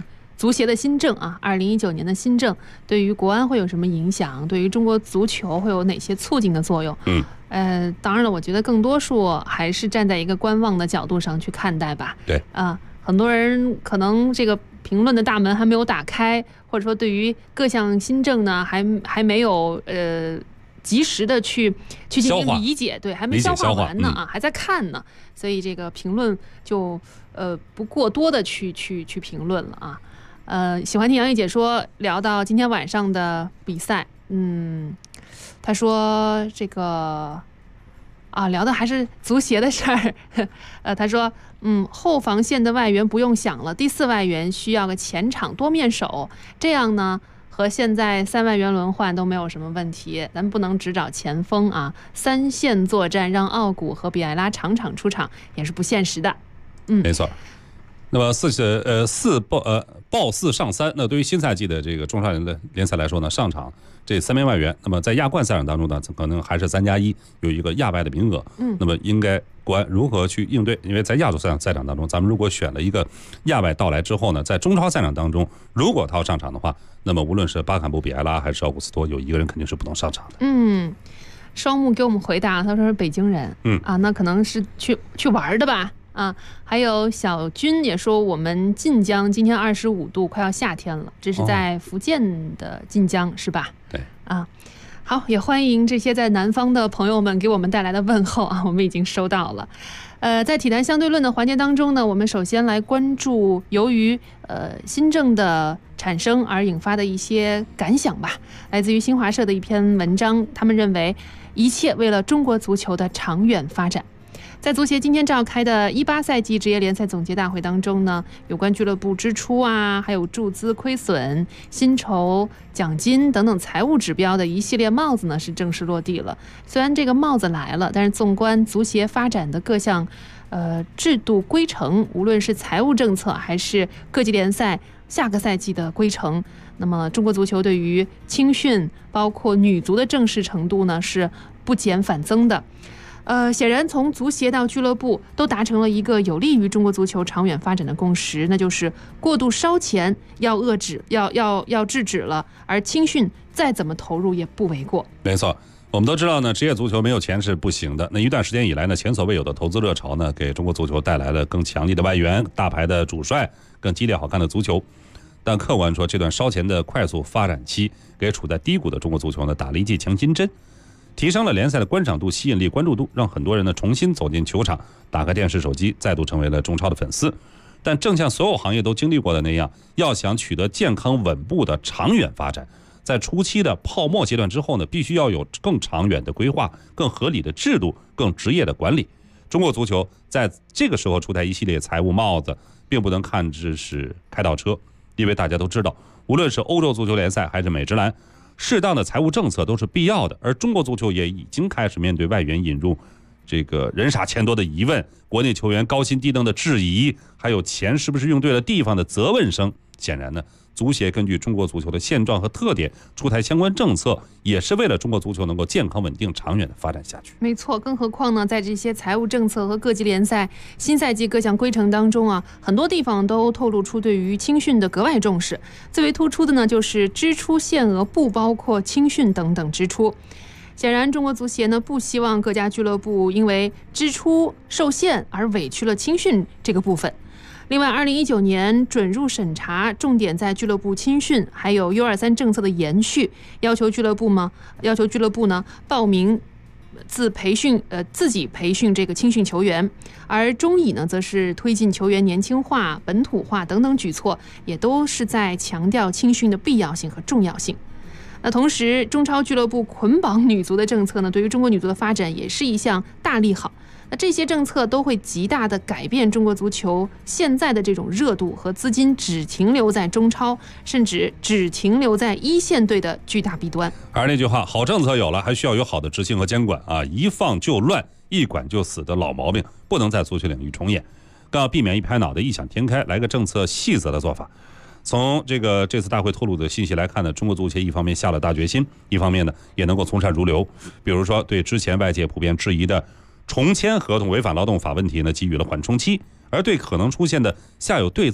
足协的新政啊，2019年的新政对于国安会有什么影响？对于中国足球会有哪些促进的作用？当然了，我觉得更多数还是站在一个观望的角度上去看待吧。 对啊，很多人可能这个评论的大门还没有打开，或者说对于各项新政呢，还没有及时的去进行理解，对，还没消化完呢啊，还在看呢，所以这个评论就不过多的去评论了啊。喜欢听杨毅解说聊到今天晚上的比赛，他说这个聊的还是足协的事儿。他说后防线的外援不用想了，第4外援需要个前场多面手，这样呢和现在3外援轮换都没有什么问题，咱们不能只找前锋啊，3线作战让奥古和比埃拉场场出场也是不现实的。 没错。那么报4上3，那对于新赛季的这个中超联赛来说呢，上场这3名外援，那么在亚冠赛场当中呢，可能还是3+1有一个亚外的名额。那么应该国安如何去应对？因为在亚洲赛场当中，咱们如果选了一个亚外到来之后呢，在中超赛场当中，如果他要上场的话，那么无论是巴坎布、比埃拉还是奥古斯托，有一个人肯定是不能上场的。 双木给我们回答，他说是北京人。那可能是去玩的吧。还有小军也说，我们晋江今天25度，快要夏天了。这是在福建的晋江，是吧？ 对。 好，也欢迎这些在南方的朋友们给我们带来的问候啊，我们已经收到了。在体坛相对论的环节当中呢，我们首先来关注由于新政的产生而引发的一些感想吧。来自于新华社的一篇文章，他们认为一切为了中国足球的长远发展。在足协今天召开的18赛季职业联赛总结大会当中呢，有关俱乐部支出还有注资亏损、薪酬、奖金等等财务指标的一系列帽子呢是正式落地了。虽然这个帽子来了，但是纵观足协发展的各项制度规程，无论是财务政策还是各级联赛下个赛季的规程，那么中国足球对于青训包括女足的正式程度呢是不减反增的。显然从足协到俱乐部都达成了一个有利于中国足球长远发展的共识，那就是过度烧钱要遏制，要制止了，而青训再怎么投入也不为过。 没错，我们都知道呢，职业足球没有钱是不行的。那一段时间以来呢，前所未有的投资热潮呢，给中国足球带来了更强力的外援、大牌的主帅、更激烈好看的足球。但客观说，这段烧钱的快速发展期，给处在低谷的中国足球呢打了一剂强心针。提升了联赛的观赏度、吸引力、关注度，让很多人呢重新走进球场，打开电视、手机，再度成为了中超的粉丝。但正像所有行业都经历过的那样，要想取得健康稳步的长远发展，在初期的泡沫阶段之后呢，必须要有更长远的规划、更合理的制度、更职业的管理。中国足球在这个时候出台一系列财务帽子，并不能看之是开倒车，因为大家都知道，无论是欧洲足球联赛还是美职篮，适当的财务政策都是必要的，而中国足球也已经开始面对外援引入这个人傻钱多的疑问，国内球员高薪低能的质疑，还有钱是不是用对了地方的责问声。显然呢，足协根据中国足球的现状和特点出台相关政策，也是为了中国足球能够健康稳定长远的发展下去。 没错，更何况呢，在这些财务政策和各级联赛新赛季各项规程当中很多地方都透露出对于青训的格外重视。最为突出的呢，就是支出限额不包括青训等等支出。显然，中国足协呢不希望各家俱乐部因为支出受限而委屈了青训这个部分。另外，2019年准入审查重点在俱乐部青训，还有 U23 政策的延续，要求俱乐部呢报名自己培训这个青训球员，而中乙呢则是推进球员年轻化、本土化等等举措，也都是在强调青训的必要性和重要性。那同时，中超俱乐部捆绑女足的政策呢，对于中国女足的发展也是一项大利好。那这些政策都会极大的改变中国足球现在的这种热度和资金只停留在中超，甚至只停留在一线队的巨大弊端。 而那句话，好政策有了，还需要有好的执行和监管一放就乱，一管就死的老毛病不能在足球领域重演，更要避免一拍脑袋异想天开，来个政策细则的做法。从这次大会透露的信息来看呢，中国足协一方面下了大决心，一方面呢也能够从善如流。比如说，对之前外界普遍质疑的重签合同违反劳动法问题呢，给予了缓冲期；而对可能出现的下有对策、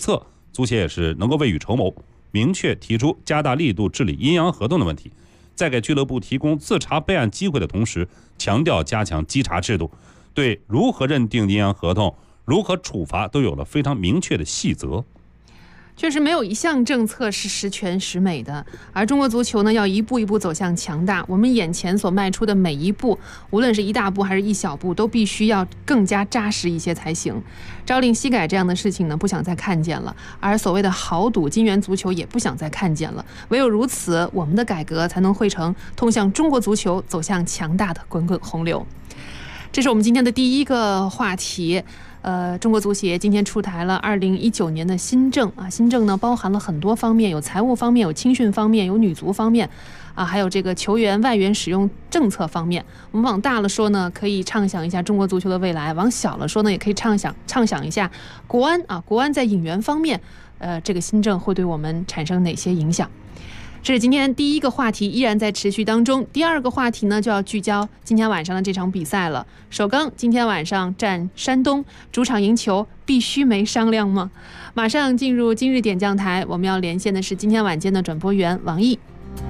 足协也是能够未雨绸缪，明确提出加大力度治理阴阳合同的问题，在给俱乐部提供自查备案机会的同时，强调加强稽查制度，对如何认定阴阳合同、如何处罚都有了非常明确的细则。 确实没有一项政策是十全十美的，而中国足球呢，要一步一步走向强大。我们眼前所迈出的每一步，无论是一大步还是一小步，都必须要更加扎实一些才行。朝令夕改这样的事情呢，不想再看见了，而所谓的豪赌金元足球也不想再看见了。唯有如此，我们的改革才能汇成通向中国足球走向强大的滚滚洪流。这是我们今天的第一个话题。中国足协今天出台了2019年的新政啊，新政呢包含了很多方面，有财务方面，有青训方面，有女足方面啊，还有这个球员外援使用政策方面。我们往大了说呢，可以畅想一下中国足球的未来；往小了说呢，也可以畅想一下国安啊，国安在引援方面，这个新政会对我们产生哪些影响？这是今天第一个话题，依然在持续当中。第二个话题呢，就要聚焦今天晚上的这场比赛了。首钢今天晚上战山东，主场赢球必须没商量吗？马上进入今日点将台，我们要连线的是今天晚间的转播员王毅。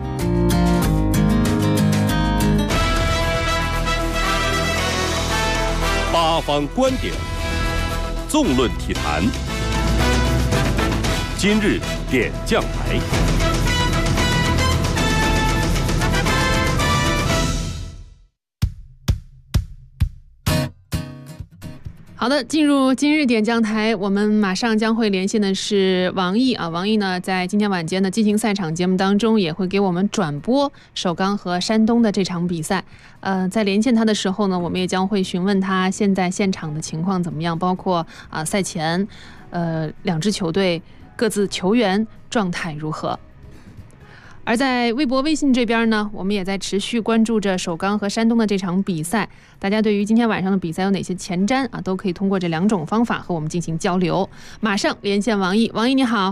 八方观点，纵论体坛，今日点将台。 好的，进入今日点将台，我们马上将会连线的是王毅啊。王毅呢，在今天晚间的激情赛场节目当中，也会给我们转播首钢和山东的这场比赛。在连线他的时候呢，我们也将会询问他现在现场的情况怎么样，包括赛前，两支球队各自球员状态如何。而在微博、微信这边呢，我们也在持续关注着首钢和山东的这场比赛。大家对于今天晚上的比赛有哪些前瞻啊，都可以通过这两种方法和我们进行交流。马上连线王毅，王毅你好。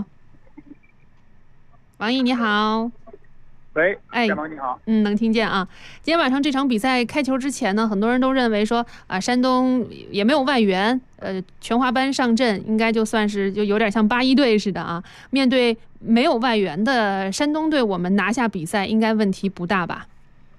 王毅你好。 喂， 哎， 王你好， 能听见啊。今天晚上这场比赛开球之前呢，很多人都认为说山东也没有外援，全华班上阵，应该就算是就有点像81队似的啊。面对没有外援的山东队，我们拿下比赛应该问题不大吧？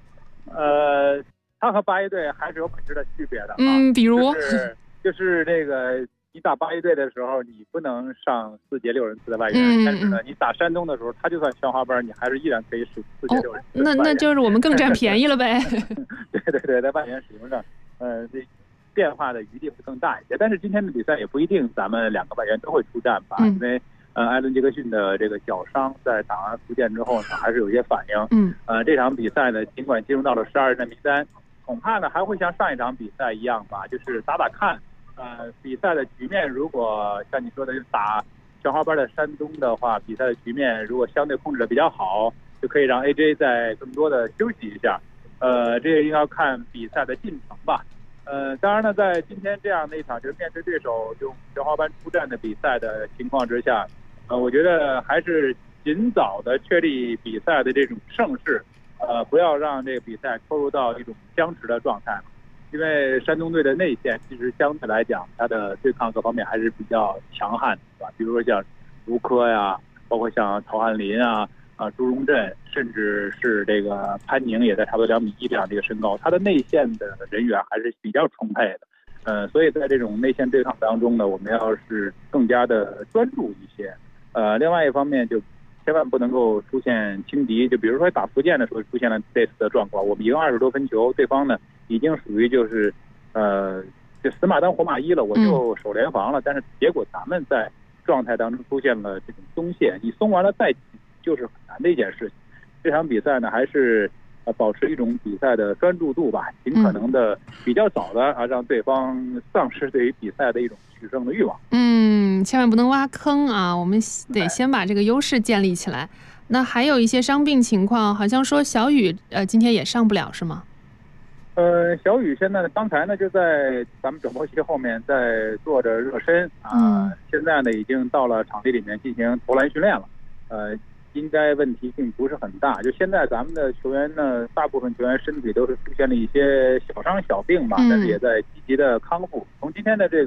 他和81队还是有本质的区别的。 比如就是这个。你打81队的时候，你不能上4节6人次的外援，但是呢，你打山东的时候，他就算全华班，你还是依然可以使4节6人次的外援。 那就是我们更占便宜了呗。 对，在外援使用上，这变化的余地会更大一些。但是今天的比赛也不一定咱们两个外援都会出战吧，因为艾伦·杰克逊的这个脚伤在打完复健之后呢，还是有一些反应。这场比赛呢，尽管进入到了12人的名单，恐怕呢还会像上一场比赛一样吧，就是打打看。比赛的局面如果像你说的打全华班的山东的话，比赛的局面如果相对控制的比较好，就可以让 AJ 再更多的休息一下。这个应该要看比赛的进程吧。当然呢，在今天这样的一场就是面对对手用全华班出战的比赛的情况之下，我觉得还是尽早的确立比赛的这种胜势，不要让这个比赛拖入到一种僵持的状态。因为山东队的内线其实相对来讲，他的对抗各方面还是比较强悍的，是吧？比如说像卢科呀，包括像曹翰林啊、朱荣振，甚至是这个潘宁也在差不多2.1米这样的一个身高，他的内线的人员还是比较充沛的。所以在这种内线对抗当中呢，我们要是更加的专注一些。另外一方面就千万不能够出现轻敌，就比如说打福建的时候出现了这次的状况，我们赢20多分球，对方呢已经属于就是就死马当活马医了，我就守联防了，但是结果咱们在状态当中出现了这种松懈，你松完了再起就是很难的一件事情。这场比赛呢，还是保持一种比赛的专注度吧，尽可能的比较早的让对方丧失对于比赛的一种取胜的欲望。 千万不能挖坑啊，我们得先把这个优势建立起来。那还有一些伤病情况，好像说小雨今天也上不了是吗？ 小雨现在呢，刚才呢就在咱们转播席后面在做着热身现在呢已经到了场地里面进行投篮训练了。应该问题并不是很大。就现在咱们的球员呢，大部分球员身体都是出现了一些小伤小病吧，但是也在积极的康复。从今天的这个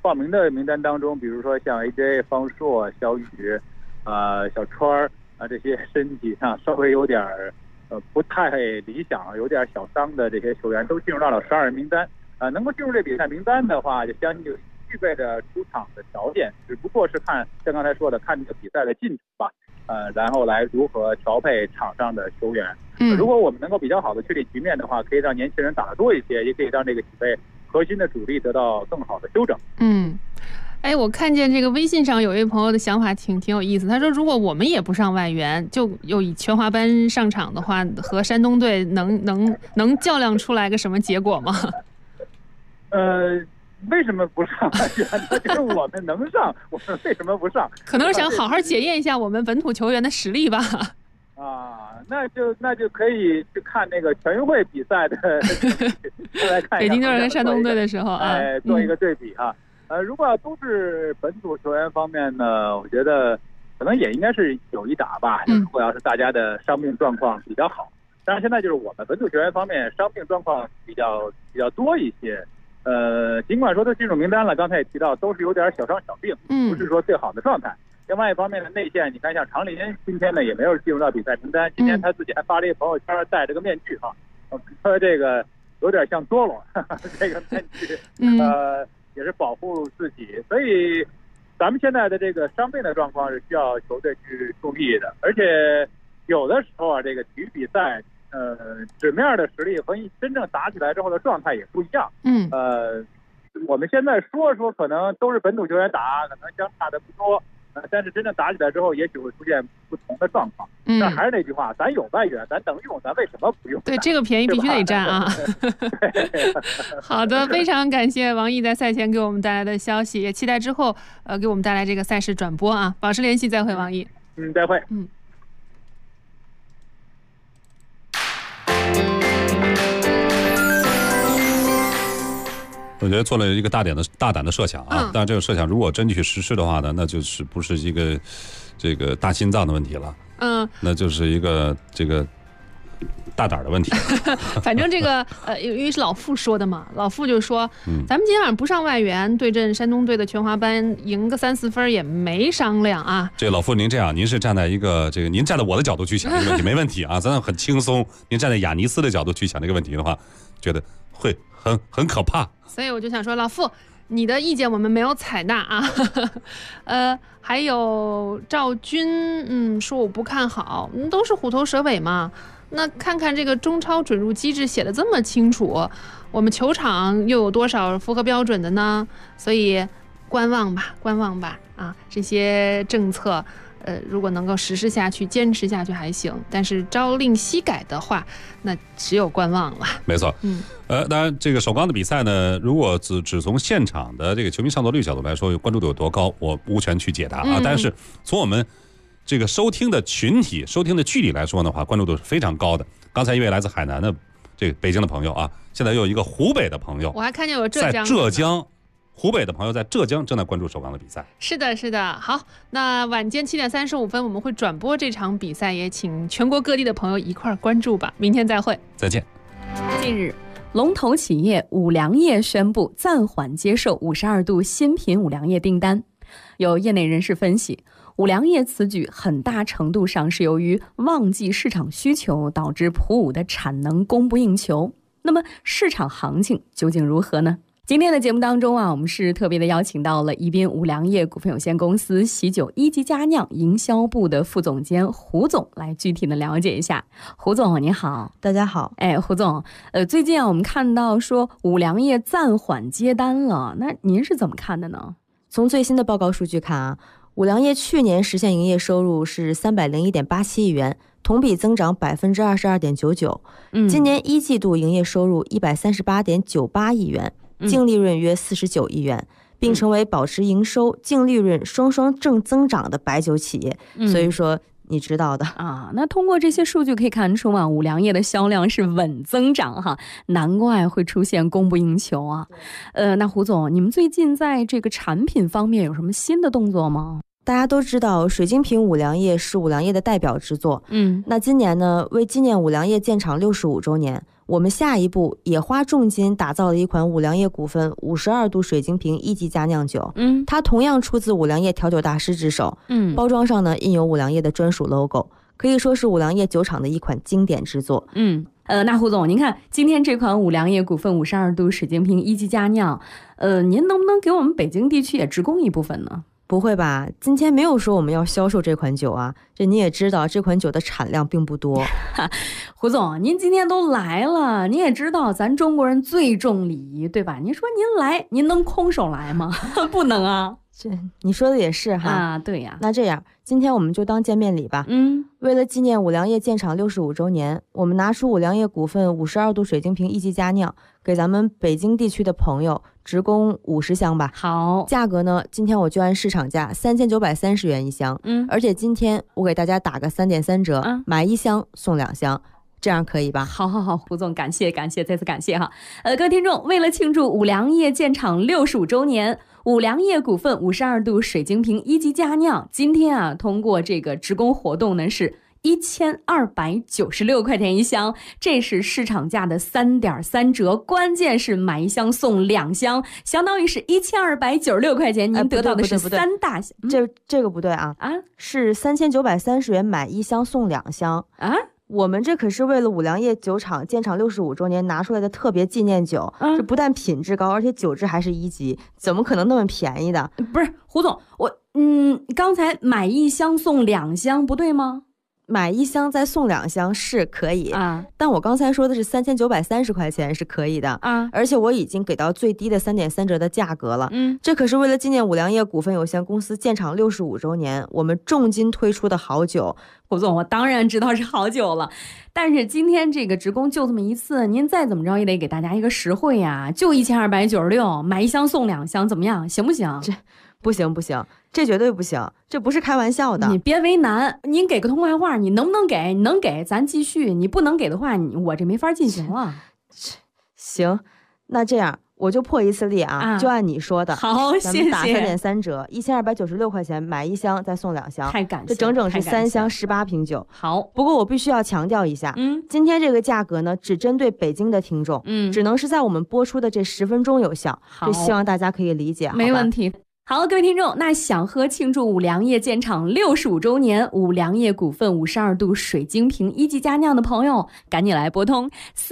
报名的名单当中，比如说像 AJ、方硕、小雨、小川这些身体上稍微有点不太理想、有点小伤的这些球员，都进入到了12人名单。能够进入这比赛名单的话，就相信就具备着出场的条件，只不过是看像刚才说的，看这个比赛的进程吧。然后来如何调配场上的球员。如果我们能够比较好的确立局面的话，可以让年轻人打得多一些，也可以让这个几位核心的主力得到更好的休整。 我看见这个微信上有一位朋友的想法挺有意思，他说如果我们也不上外援，就又以全华班上场的话，和山东队能较量出来个什么结果吗？ 为什么不上外援呢？就是我们能上，我们为什么不上？ 可能是想好好检验一下我们本土球员的实力吧。 那就可以去看那个全运会比赛的，来看北京队跟山东队的时候做一个对比啊。如果要都是本土球员方面呢，我觉得可能也应该是有一打吧。如果要是大家的伤病状况比较好，当然现在就是我们本土球员方面伤病状况比较多一些。尽管说都进入名单了，刚才也提到都是有点小伤小病，不是说最好的状态。另外一方面的内线，你看像常林今天呢也没有进入到比赛名单，今天他自己还发了一个朋友圈，戴着个面具说这个有点像多罗，这个面具也是保护自己。所以咱们现在的这个伤病的状况是需要球队去注意的，而且有的时候这个体育比赛。纸面的实力和真正打起来之后的状态也不一样。我们现在说可能都是本土球员打，可能相差的不多，但是真正打起来之后，也许会出现不同的状况。但还是那句话，咱有外援，咱能用，咱为什么不用？ 对，这个便宜必须得占啊。好的，非常感谢王毅在赛前给我们带来的消息，也期待之后给我们带来这个赛事转播啊。保持联系，再会，王毅。 再会。 我觉得做了一个大胆的设想啊，但这个设想如果真去实施的话呢，那就是不是一个这个大心脏的问题了，那就是一个这个大胆的问题。 反正这个因为是老傅说的嘛，老傅就说，咱们今天晚上不上外援，对阵山东队的全华班，赢个3-4分也没商量啊。 这老傅您这样，您是站在一个您站在我的角度去想这个问题没问题啊，咱很轻松。您站在雅尼斯的角度去想这个问题的话，觉得会很可怕。 所以我就想说，老傅，你的意见我们没有采纳啊。还有赵军，说我不看好，都是虎头蛇尾嘛。那看看这个中超准入机制写的这么清楚，我们球场又有多少符合标准的呢？所以观望吧啊，这些政策。如果能够实施下去、坚持下去还行，但是朝令夕改的话，那只有观望了。 没错，当然，这个首钢的比赛呢，如果只从现场的这个球迷上座率角度来说，关注度有多高，我无权去解答啊。但是从我们这个收听的群体、收听的距离来说的话，关注度是非常高的。刚才一位来自海南的这个北京的朋友啊，现在又有一个湖北的朋友， 我还看见有在浙江。湖北的朋友在浙江正在关注首钢的比赛。 是的。好，那晚间7点35分我们会转播这场比赛，也请全国各地的朋友一块儿关注吧。明天再会， 再见。 近日，龙头企业五粮液宣布暂缓接受52度新品五粮液订单。有业内人士分析，五粮液此举很大程度上是由于旺季市场需求导致普五的产能供不应求。那么市场行情究竟如何呢？今天的节目当中我们是特别的邀请到了宜宾五粮液股份有限公司喜酒一级佳酿营销部的副总监胡总来具体的了解一下。胡总你好。 大家好。 胡总，最近我们看到说五粮液暂缓接单了，那您是怎么看的呢？ 从最新的报告数据看五粮液去年实现营业收入是301.87亿元，同比增长22.99%。今年一季度营业收入138.98亿元。净利润约49亿元，并成为保持营收、净利润双正增长的白酒企业。所以说你知道的啊。那通过这些数据可以看出五粮液的销量是稳增长哈，难怪会出现供不应求啊。那胡总，你们最近在这个产品方面有什么新的动作吗？ 大家都知道水晶瓶五粮液是五粮液的代表之作。那今年呢，为纪念五粮液建厂65周年， 我们下一步也花重金打造了一款五粮液股份52度水晶瓶1级佳酿酒。它同样出自五粮液调酒大师之手。包装上呢印有五粮液的专属 logo， 可以说是五粮液酒厂的一款经典之作。 那胡总，您看今天这款五粮液股份52度水晶瓶1级佳酿，您能不能给我们北京地区也直供一部分呢？ 不会吧，今天没有说我们要销售这款酒啊，这你也知道这款酒的产量并不多。 胡总，您今天都来了，你也知道咱中国人最重礼仪，对吧？您说您来，您能空手来吗？不能啊。 这你说的也是哈。 啊，对呀。 那这样今天我们就当见面礼吧。为了纪念五粮液建厂65周年，我们拿出五粮液股份52度水晶瓶1级佳酿，给咱们北京地区的朋友直供50箱吧。 好， 价格呢，今天我就按市场价3930元一箱。而且今天我给大家打个3.3折，买1箱送2箱。这样可以吧？ 好，胡总，感谢，再次感谢哈。各位听众，为了庆祝五粮液建厂65周年，五粮液股份52度水晶瓶1级佳酿，今天啊，通过这个直供活动呢是1296块钱一箱，这是市场价的3.3折，关键是买1箱送2箱，相当于是1296块钱，您得到的是3大箱。 这个不对啊，是3930元买1箱送2箱啊。我们这可是为了五粮液酒厂建厂65周年拿出来的特别纪念酒，这不但品质高，而且酒质还是1级，怎么可能那么便宜的？ 不是胡总，刚才买1箱送2箱不对吗？ 买1箱再送2箱是可以啊，但我刚才说的是3930块钱是可以的啊，而且我已经给到最低的3.3折的价格了。这可是为了纪念五粮液股份有限公司建厂65周年，我们重金推出的好酒。 胡总，我当然知道是好酒了，但是今天这个直供就这么一次，您再怎么着也得给大家一个实惠呀，就1296，买1箱送2箱，怎么样？行不行？ 这不行，这绝对不行，这不是开玩笑的。 你别为难，您给个痛快话，你能不能给？你能给咱继续，你不能给的话，我这没法进行了。 行，那这样我就破一次例啊，就按你说的。 好， 咱们打3.3折，1296块钱买1箱再送2箱， 太感谢， 这整整是3箱18瓶酒。 好， 不过我必须要强调一下，今天这个价格呢，只针对北京的听众，只能是在我们播出的这10分钟有效，这希望大家可以理解。 没问题。好，各位听众，那想喝庆祝五粮液建厂65周年五粮液股份52度水晶瓶1级佳酿的朋友，赶紧来拨通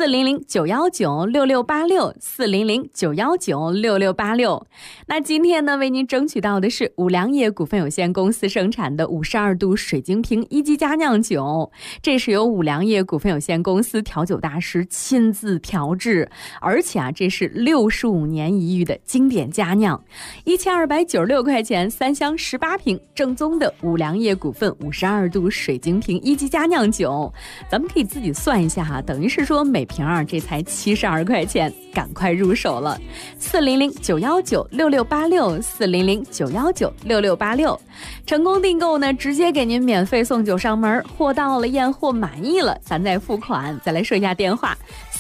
400-919-6686，400-919-6686。那今天呢，为您争取到的是五粮液股份有限公司生产的52度水晶瓶1级佳酿酒，这是由五粮液股份有限公司调酒大师亲自调制，而且啊，这是65年一遇的经典佳酿，1296块钱3箱18瓶，正宗的五粮液股份52度水晶瓶1级佳酿酒，咱们可以自己算一下哈，等于是说每瓶这才72块钱，赶快入手了。400-919-6686，400-919-6686，成功订购呢，直接给您免费送酒上门，货到了验货满意了，咱再付款。再来说一下电话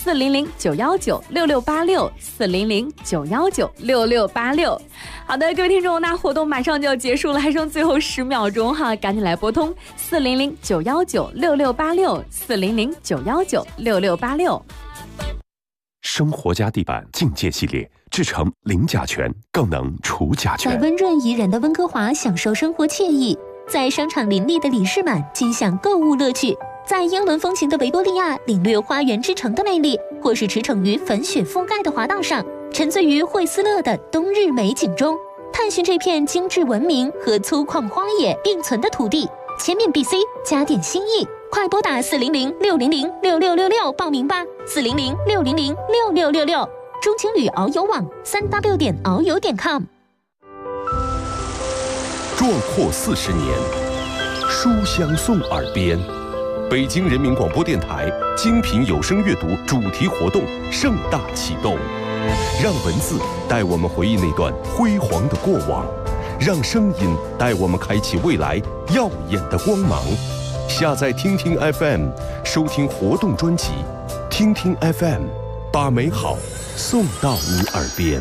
：400-919-6686，400-919-6686。好的，各位听众，那活动马上就要结束了，还剩最后10秒钟哈，赶紧来拨通400-919-6686，400-919-6686。 生活家地板境界系列，制成零甲醛，更能除甲醛。 在温润宜人的温哥华享受生活惬意，在商场林立的里士满尽享购物乐趣，在英伦风情的维多利亚领略花园之城的魅力，或是驰骋于粉雪覆盖的滑道上，沉醉于惠斯勒的冬日美景中，探寻这片精致文明和粗犷荒野并存的土地。前面 BC 加点心意，快拨打400-600-6666报名吧，400-600-6666。中青旅遨游网3w.遨游.com。 壮阔40年，书香送耳边。北京人民广播电台精品有声阅读主题活动盛大启动，让文字带我们回忆那段辉煌的过往，让声音带我们开启未来耀眼的光芒。下载听听 FM， 收听活动专辑，听听 FM， 把美好送到你耳边。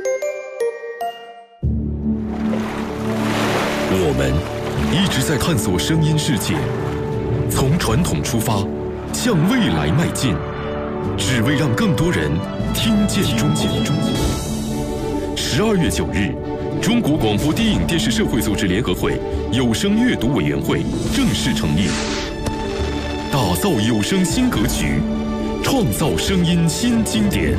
我们一直在探索声音世界，从传统出发，向未来迈进。 只为让更多人听见中国。12月9日，中国广播电影电视社会组织联合会有声阅读委员会正式成立，打造有声新格局，创造声音新经典。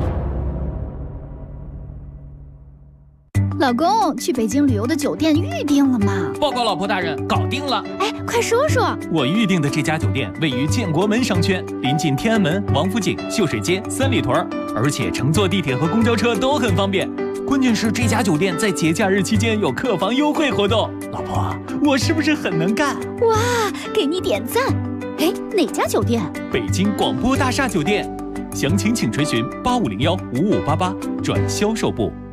老公，去北京旅游的酒店预定了吗？ 报告老婆大人，搞定了。 哎，快说说。 我预定的这家酒店位于建国门商圈，临近天安门、王府井、秀水街、三里屯，而且乘坐地铁和公交车都很方便。关键是这家酒店在节假日期间有客房优惠活动。老婆，我是不是很能干？ 哇，给你点赞。哎，哪家酒店？ 北京广播大厦酒店。详情请垂询85015588转销售部。